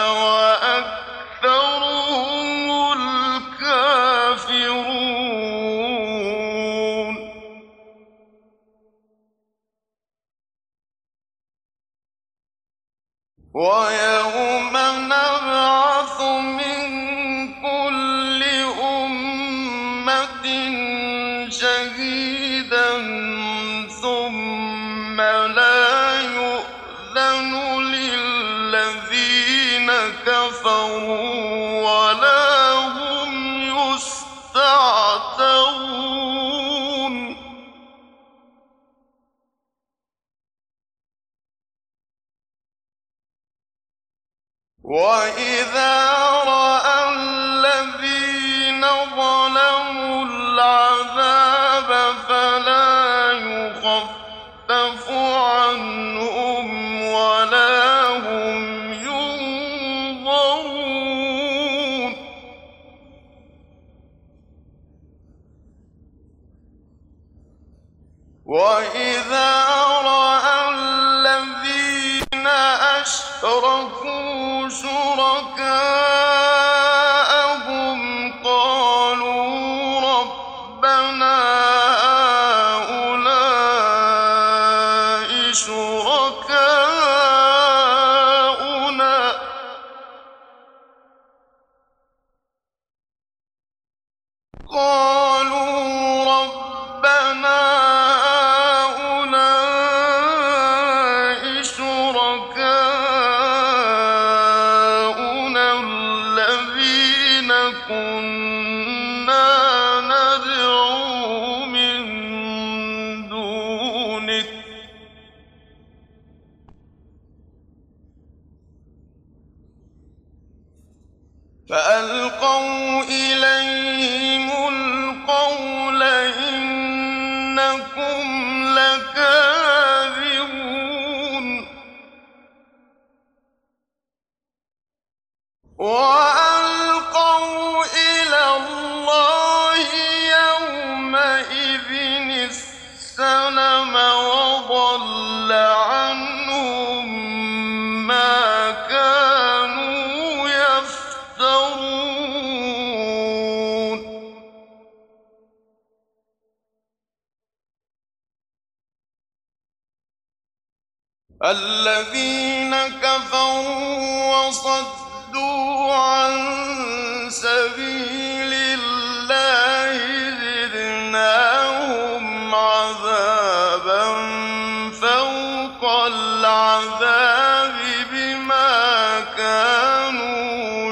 وَأَكْثَرُهُمُ الْكَافِرُونَ وَيَوْمَ نَبْعَثُ مِن كُلِّ أُمَّةٍ شَهِيدًا ثُمَّ لَا يُؤْذَنُ لِلَّذِينَ كَفَرُوا وَلَا هُمْ يُسْتَعْتَبُونَ وَإِذَا رَأَى الَّذِينَ ظَلَمُوا الْعَذَابَ فَلَا يُخَفَّفُ عَنْهُمْ وَلَا هُمْ يُنظَرُونَ وَإِذَا رَأَى الَّذِينَ أَشْرَكُوا شُرَكَاءَهُمْ قَالُوا رَبَّنَا هَٰؤُلَاءِ شُرَكَاؤُنَا الَّذِينَ كُنَّا نَدْعُو مِن دُونِكَ ۖ فَأَلْقَوْا إِلَيْهِمُ الْقَوْلَ إِنَّكُمْ لَكَاذِبُونَ وَأَلْقَوْا إِلَى اللَّهِ يَوْمَئِذٍ السَّلَمَ وَضَلَّ عَنْهُم مَّا كَانُوا يَفْتَرُونَ الَّذِينَ كَفَروا وَصَدُّوا عَن سَبِيلِ اللَّهِ زِدْنَاهُمْ عَذَابًا فَوْقَ الْعَذَابِ بِمَا كَانُوا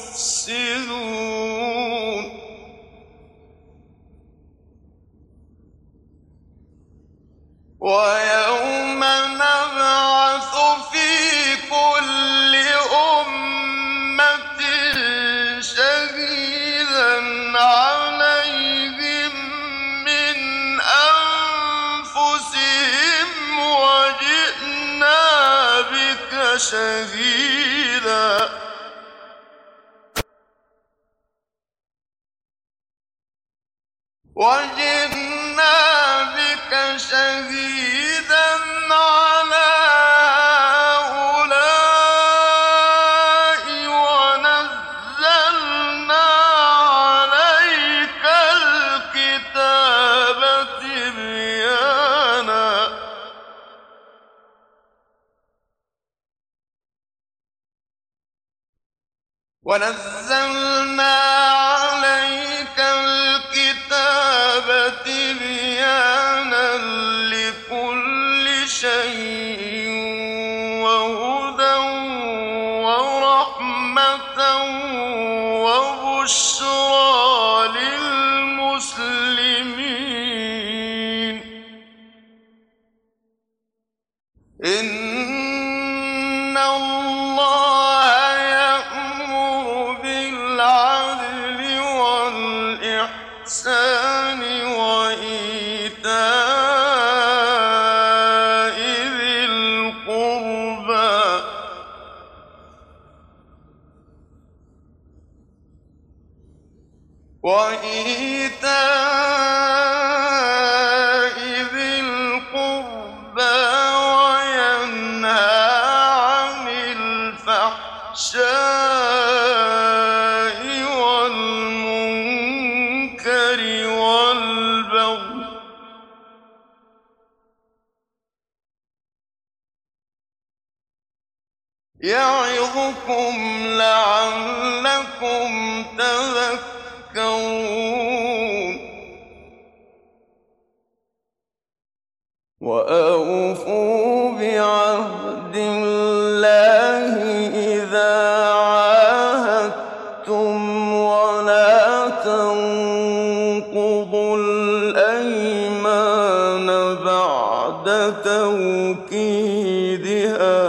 يُفْسِدُونَ وَيَوْمَ نَبْعَثُ فِي كُلِّ أُمَّةٍ شَهِيدًا عَلَيْهِم مِّنْ أَنفُسِهِمْ وَجِئْنَا بِكَ شَهِيدًا عَلَىٰ هَٰؤُلَاءِ وَنَزَّلْنَا عَلَيْكَ الْكِتَابَ تِبْيَانًا لِّكُلِّ شَيْءٍ وَهُدًى وَرَحْمَةً وَبُشْرَىٰ لِلْمُسْلِمِينَ إِنَّ اللَّهَ يَأْمُرُ بِالْعَدْلِ وَالْإِحْسَانِ وَإِيتَاءِ ذِي الْقُرْبَىٰ وَيَنْهَىٰ عَنِ الْفَحْشَاءِ وَالْمُنكَرِ وَالْبَغْيِ ۚ يَعِظُكُمْ لَعَلَّكُمْ تَذَكَّرُونَ وَأَوْفُوا بِعَهْدِ اللَّهِ إِذَا عَاهَدتُّمْ وَلَا تَنقُضُوا الْأَيْمَانَ بَعْدَ تَوْكِيدِهَا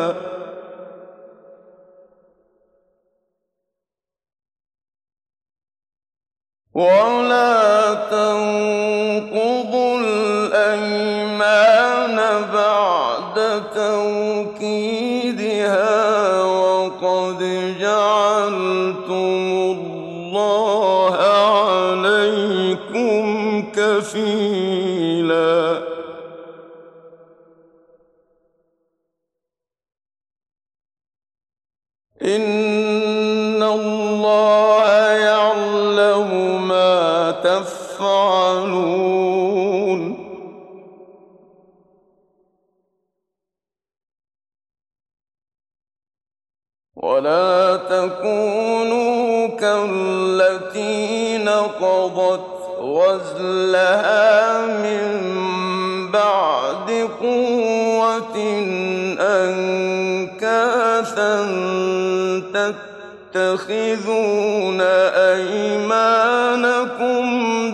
وَقَدْ جَعَلْتُمُ اللَّهَ عَلَيْكُمْ كَفِيلًا اللَّهَ يَعْلَمُ مَا تَفْعَلُونَ وَلَا تَكُونُوا كَالَّتِي نَقَضَتْ غَزْلَهَا مِن بَعْدِ قُوَّةٍ أَنكَاثًا تَتَّخِذُونَ أَيْمَانَكُمْ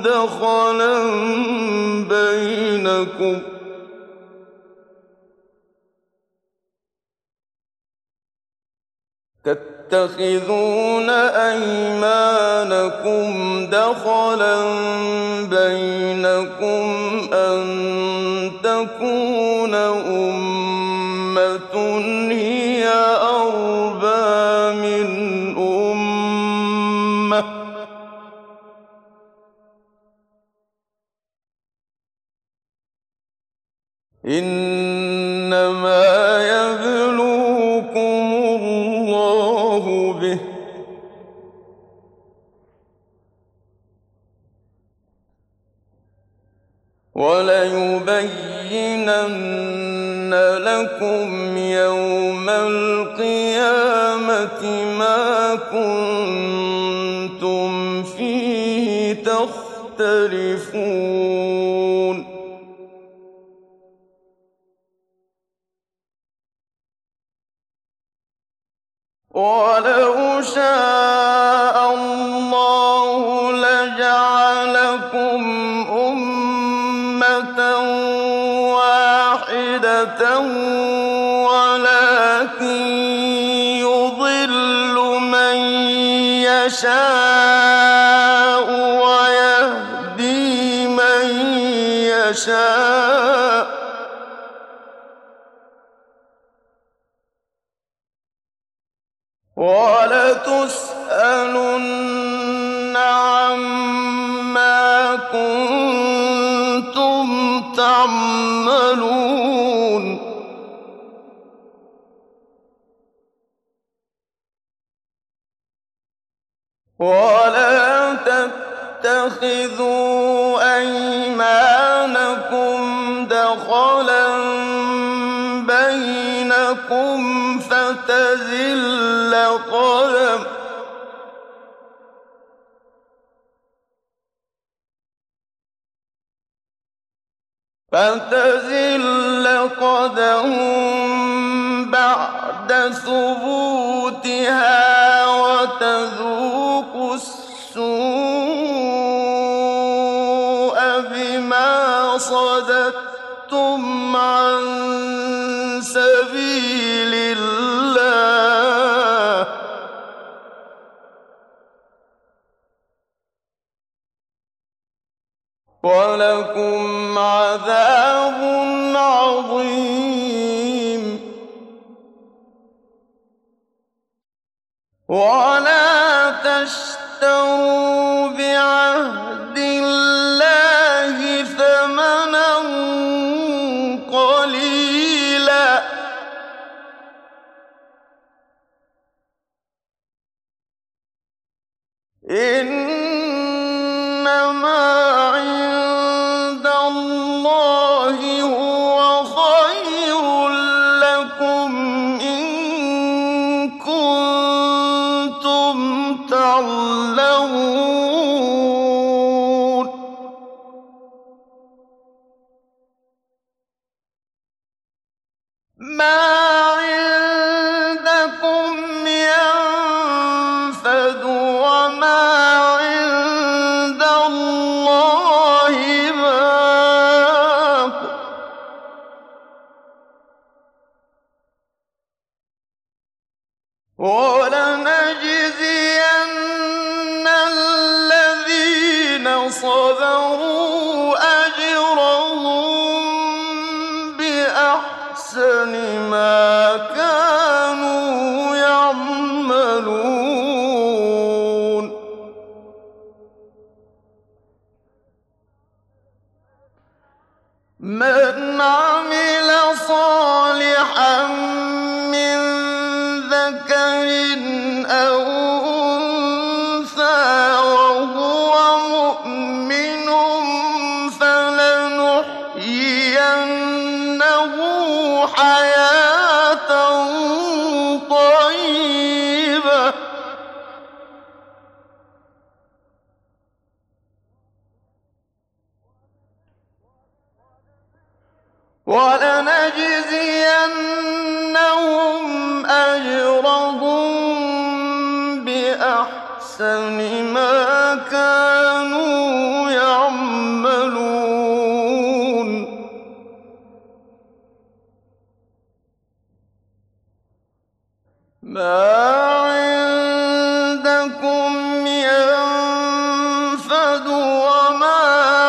دَخَلًا بَيْنَكُمْ أَن تَكُونَ أُمَّةٌ هِيَ أَرْبَىٰ مِنْ أُمَّةٍ ۚ إِنَّمَا يَبْلُوكُمُ اللَّهُ بِهِ ۚ وَلَيُبَيِّنَنَّ لَكُمْ يَوْمَ الْقِيَامَةِ مَا كُنتُمْ فِيهِ تَخْتَلِفُونَ وَلَوْ شَاءَ اللَّهُ لَجَعَلَكُمْ أُمَّةً وَاحِدَةً وَلَٰكِن يُضِلُّ مَن يَشَاءُ وَيَهْدِي مَن يَشَاءُ ۚ وَلَتُسْأَلُنَّ عَمَّا كُنتُمْ تَعْمَلُونَ وَلَا تَتَّخِذُوا أَيْمَانَكُمْ دَخَلًا بَيْنَكُمْ فَتَزِلَّ قَدَمٌ بَعْدَ ثُبُوتِهَا وَتَذُوقُوا السُّوءَ بِمَا صَدَدتُّمْ عَن سَبِيلِ اللَّهِ ۖ وَلَكُمْ عَذَابٌ عَظِيمٌ وَلَا تَشْتَرُوا بِعَهْدِ اللَّهِ ثَمَنًا قَلِيلًا ۚ إِنَّمَا عِندَ اللَّهِ هُوَ خَيْرٌ لَّكُمْ إِن كُنتُمْ تَعْلَمُونَ مَا عِندَكُمْ يَنفَدُ وَمَا عِندَ اللَّهِ بَاقٍ ۗ وَلَنَجْزِيَنَّ الَّذِينَ صَبَرُوا أَجْرَهُم بِأَحْسَنِ مَا كَانُوا يَعْمَلُونَ مَنْ عَمِلَ صَالِحًا مِّن ذَكَرٍ أَوْ ولنجزينهم أجرهم بأحسن ما كانوا يعملون. ما عندكم ينفد وما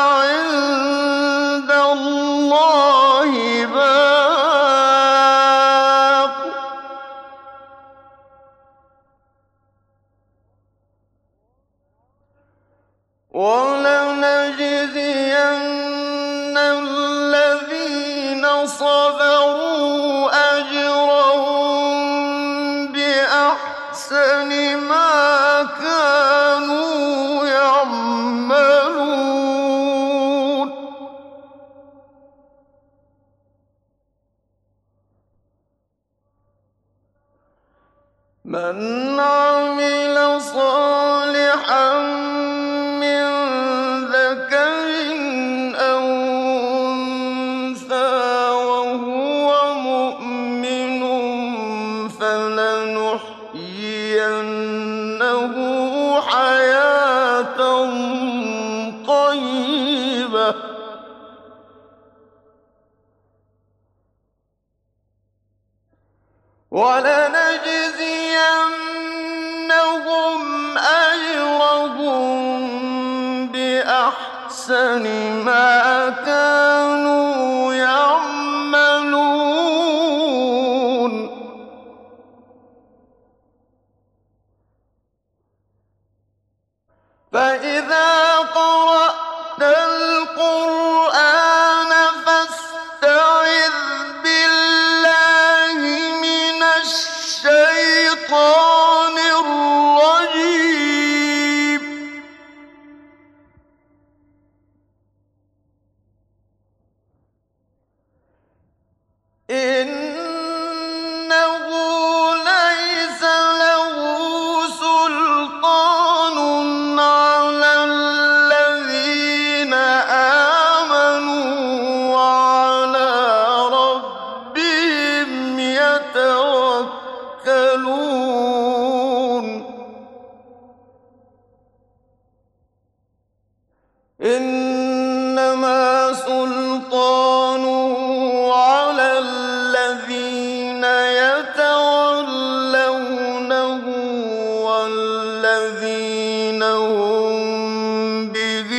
عند الله باق. ولنجزين الذين صبروا أجرهم بأحسن ما كانوا يعملون. من عمل صالحا من ذكر أو أنثى وهو مؤمن فلنحيينه حياة طيبة ولنجزينهم أجرهم بأحسن ما كانوا يعملون. فإذا قرأت القرآن فاستعذ بالله من الشيطان الرجيم. إنه ليس له سلطان على الذين آمنوا وعلى ربهم يتوكلون. إنما سلطانه على الذين يتولونه والذين هم به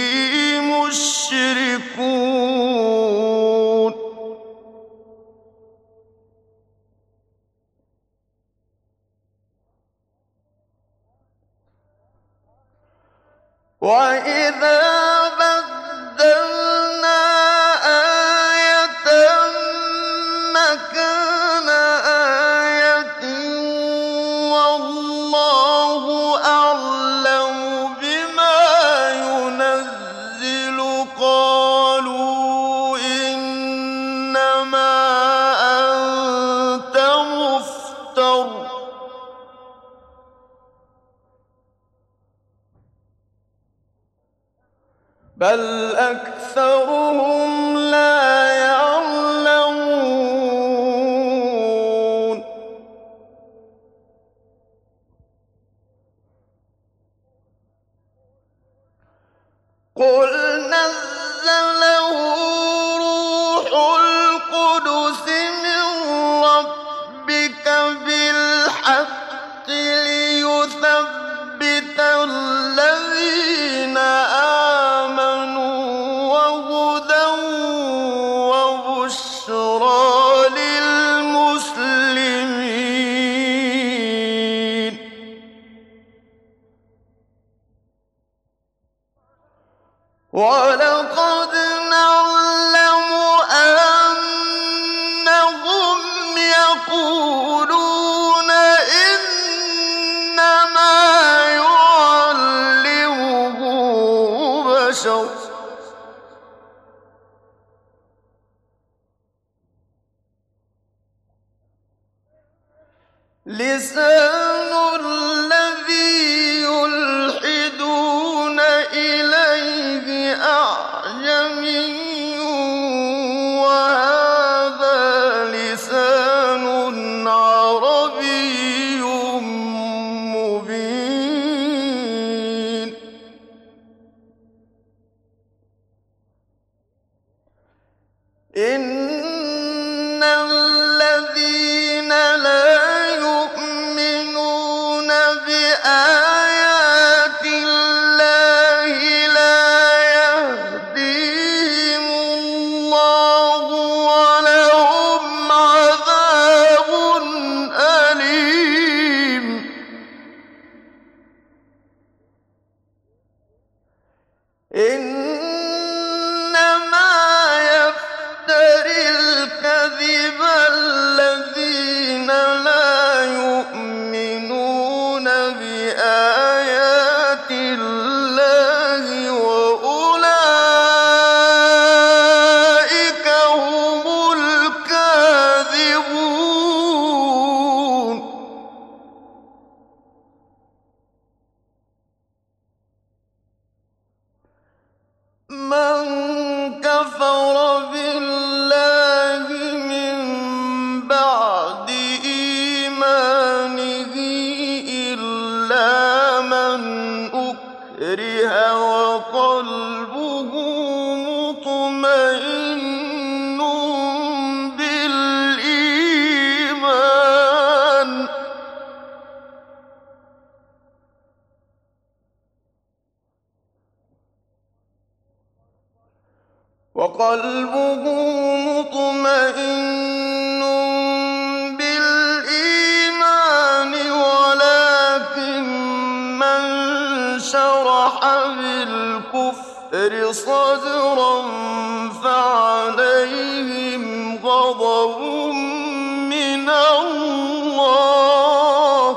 مشركون. وإذا بدلنا آية مكان آية والله أعلم بما ينزل قالوا إنما أنت مفتر بل أكثرهم لا يعلمون. قل نزله روح القدس من ربك بالحق ليثبت الذين آمنوا وهدى وبشرى للمسلمين. ولقد نعلم أنهم يقولون إنما يعلمه بشر لسان الذي يلحدون إليه أعجمي وهذا إن الذين لا يؤمنون بآيات الله لا يهديهم الله ولهم عذاب أليم إنما يفتري الكذب الذين لا يؤمنون بآيات الله وأولئك هم الكاذبون من كفر بالله من بعد إيمانه إلا من أكره وقلبه مطمئن بالإيمان ولكن من شرح بالكفر صدرا فعليهم غضب من الله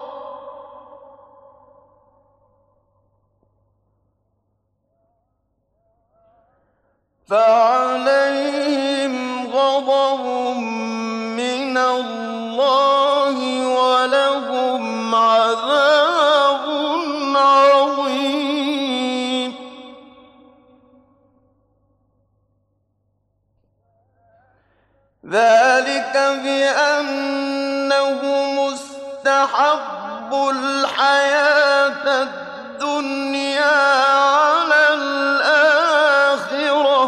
ولهم عذاب عظيم ذلك بأنهم استحبوا الحياة الدنيا على الآخرة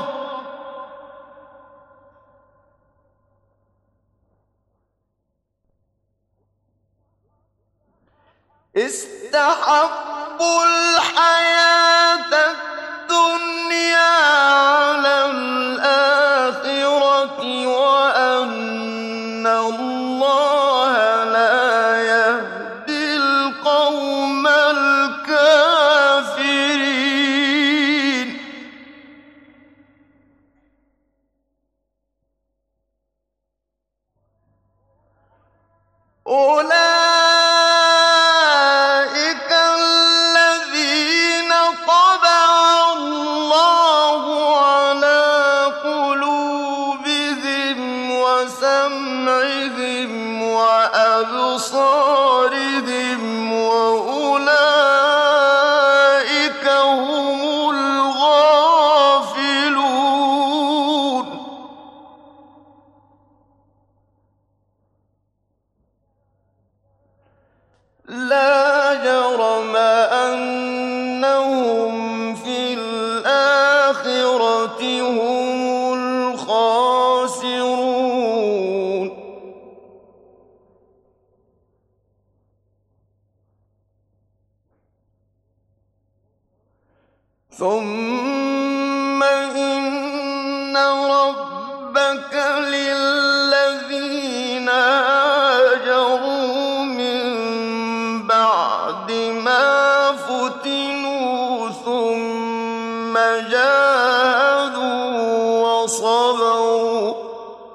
استحبوا الحياة الدنيا على الآخرة وأن الله لا يهدي القوم الكافرين أولئك الذين طبع الله على قلوبهم وسمعهم وأبصارهم وأولئك هم الغافلون لا جرم أنهم في الآخرة هم الخاسرون ثم إن ربك للذين هاجروا من بعد ما فتنوا ثم جاهدوا وصبروا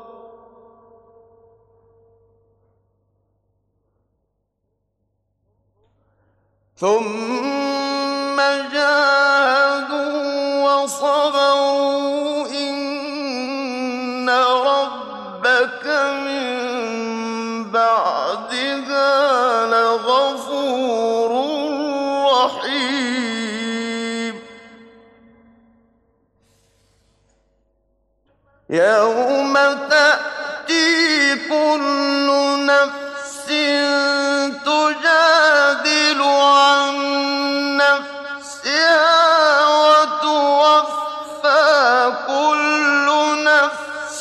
إن ربك من بعدها لغفور رحيم يوم تأتي كل نفس تجادل عن نفسها وتوفى كل نفس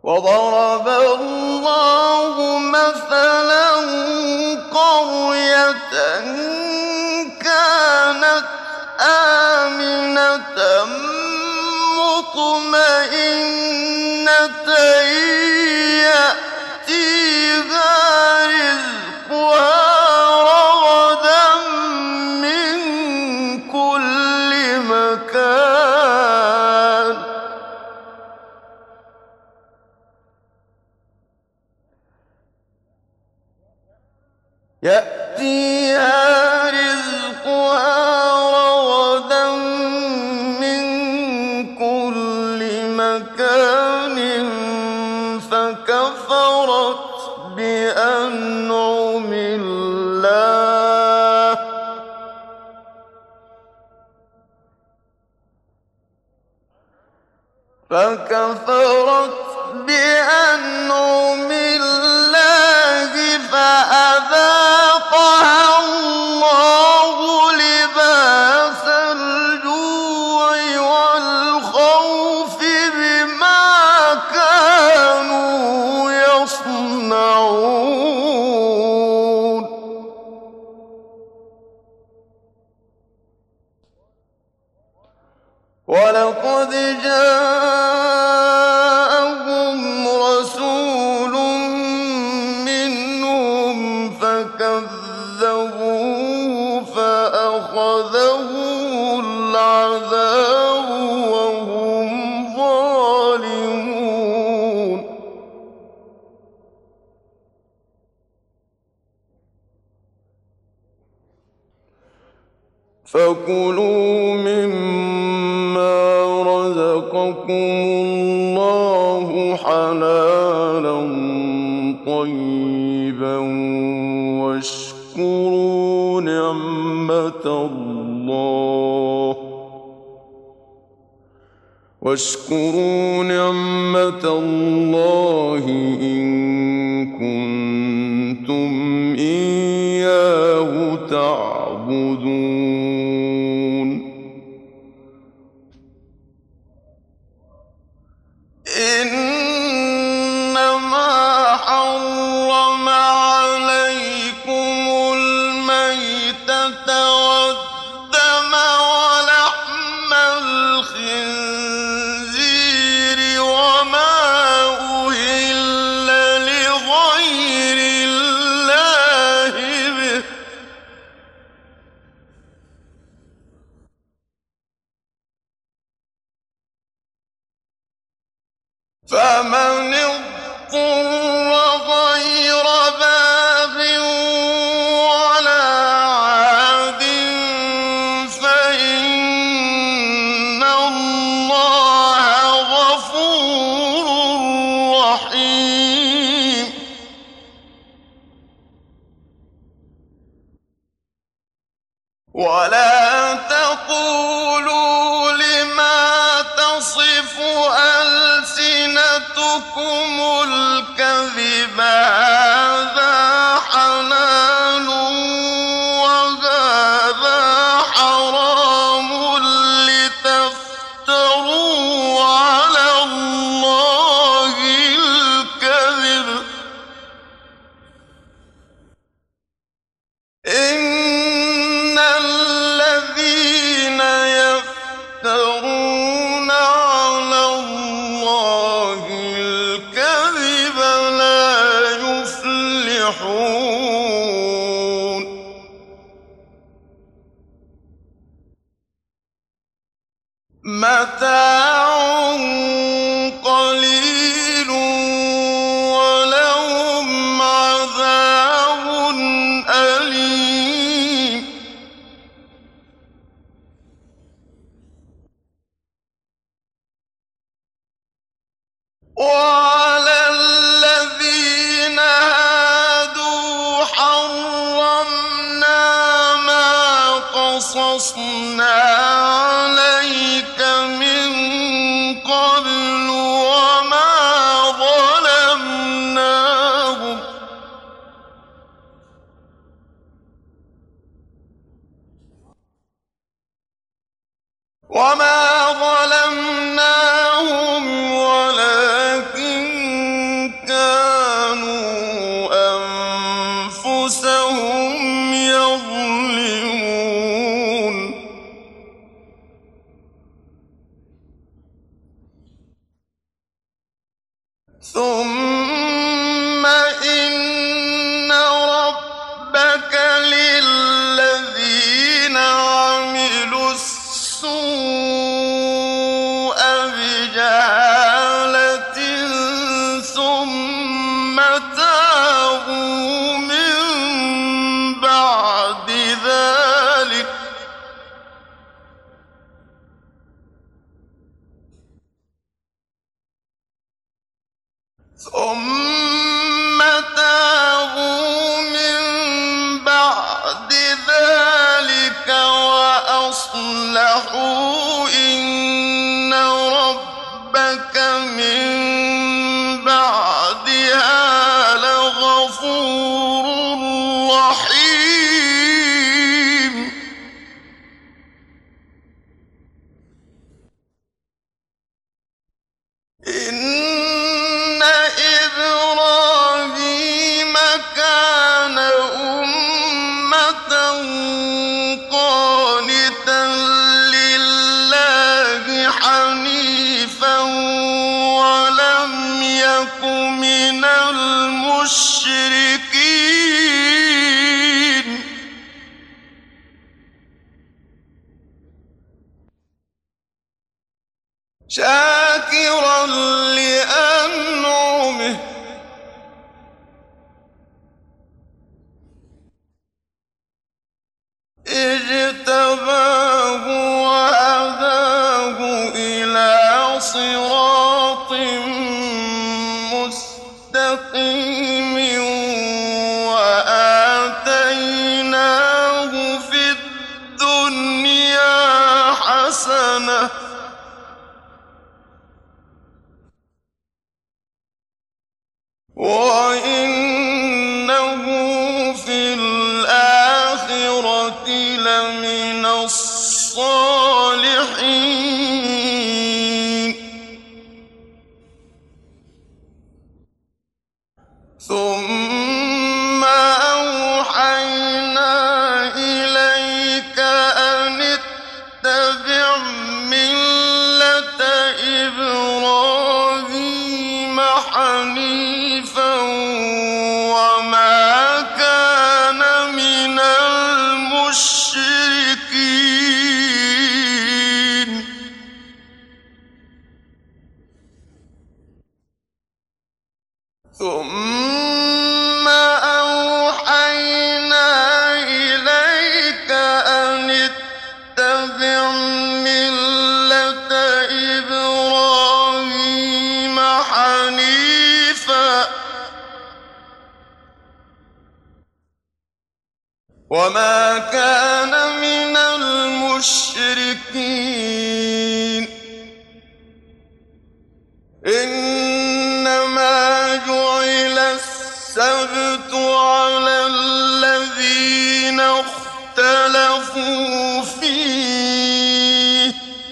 وضرب الله مثلا قرية كانت آمنة مطمئنة يأتيها رزقها رغدا من كل مكان فكفرت بأنعم الله فأذاقها الله لباس الجوع والخوف بما كانوا يصنعون ولقد جاءهم رسول منهم فكذبوه فأخذهم العذاب وهم ظالمون فكلوا مما رزقكم الله حلالا طيبا واشكروا نعمة الله إن كنتم إياه تعبدون إنما حرم عليكم الميتة والدم ولحم الخنزير وما أهل لغير الله به فمن اضطر غير باغ ولا عاد فإن الله غفور رحيم ولا تقولوا لما تصف ألسنتكم الكذب هذا حلال وهذا حرام لتفتروا على الله الكذب إن الذين يفترون على الله الكذب لا يفلحون متاع قليل ولهم عذاب أليم وعلى الذين هادوا حرمنا ما قصصنا عليك من قبل وما ظلمناهم ولكن ثم إن ربك للذين عملوا السوء بجهالة ثم تابوا من بعد ذلك وأصلحوا إن ربك من بعدها لغفور رحيم إن إبراهيم كان أمة قانتا لله حنيفا ولم يك من المشركين شاكرا لأنعمه اجتباه وهداه إلى صراط مستقيم وآتيناه في الدنيا حسنة وإنه في الآخرة لمن الصالحين ثم أوحينا إليك أن اتبع ملة إبراهيم حنيفا وما كان من المشركين ثم أوحينا إليك أن اتبع ملة إبراهيم حنيفا وما كان من المشركين إنما جعل السبت على الذين اختلفوا فيه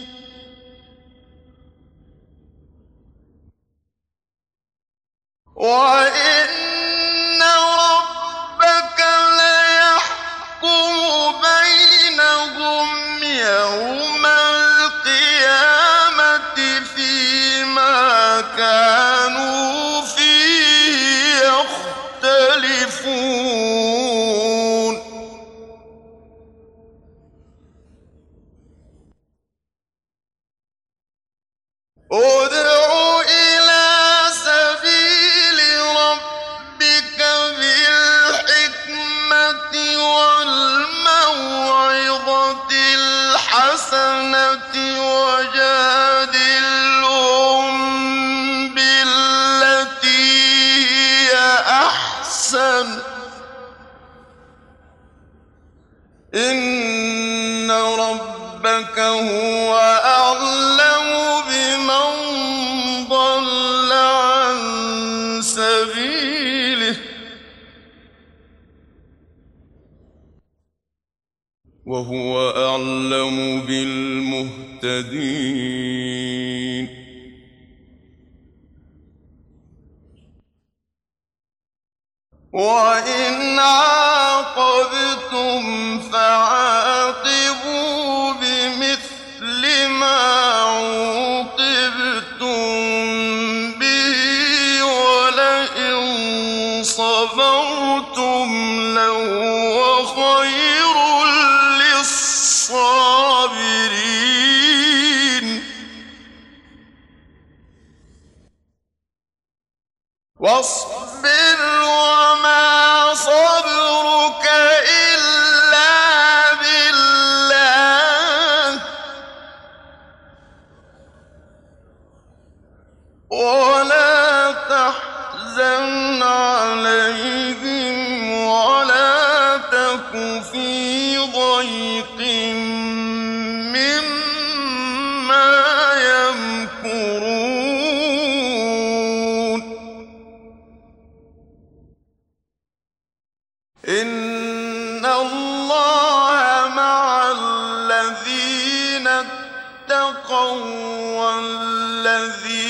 وإن ربك ليحكم بينهم يوم القيامة فيما كانوا فيه يختلفون ادع إلى سبيل ربك بالحكمة والموعظة الحسنة وجادلهم بالتي هي أحسن إن ربك هو أعلم بمن ضل عن سبيله وهو أعلم بالمهتدين وإن عاقبتم فعاقبوا بمثل ما عوقبتم به تَكُ فِي ضَيْقٍ مِّمَّا يَمْكُرُونَ إِنَّ اللَّهَ مَعَ الَّذِينَ اتَّقَوا وَّالَّذِينَ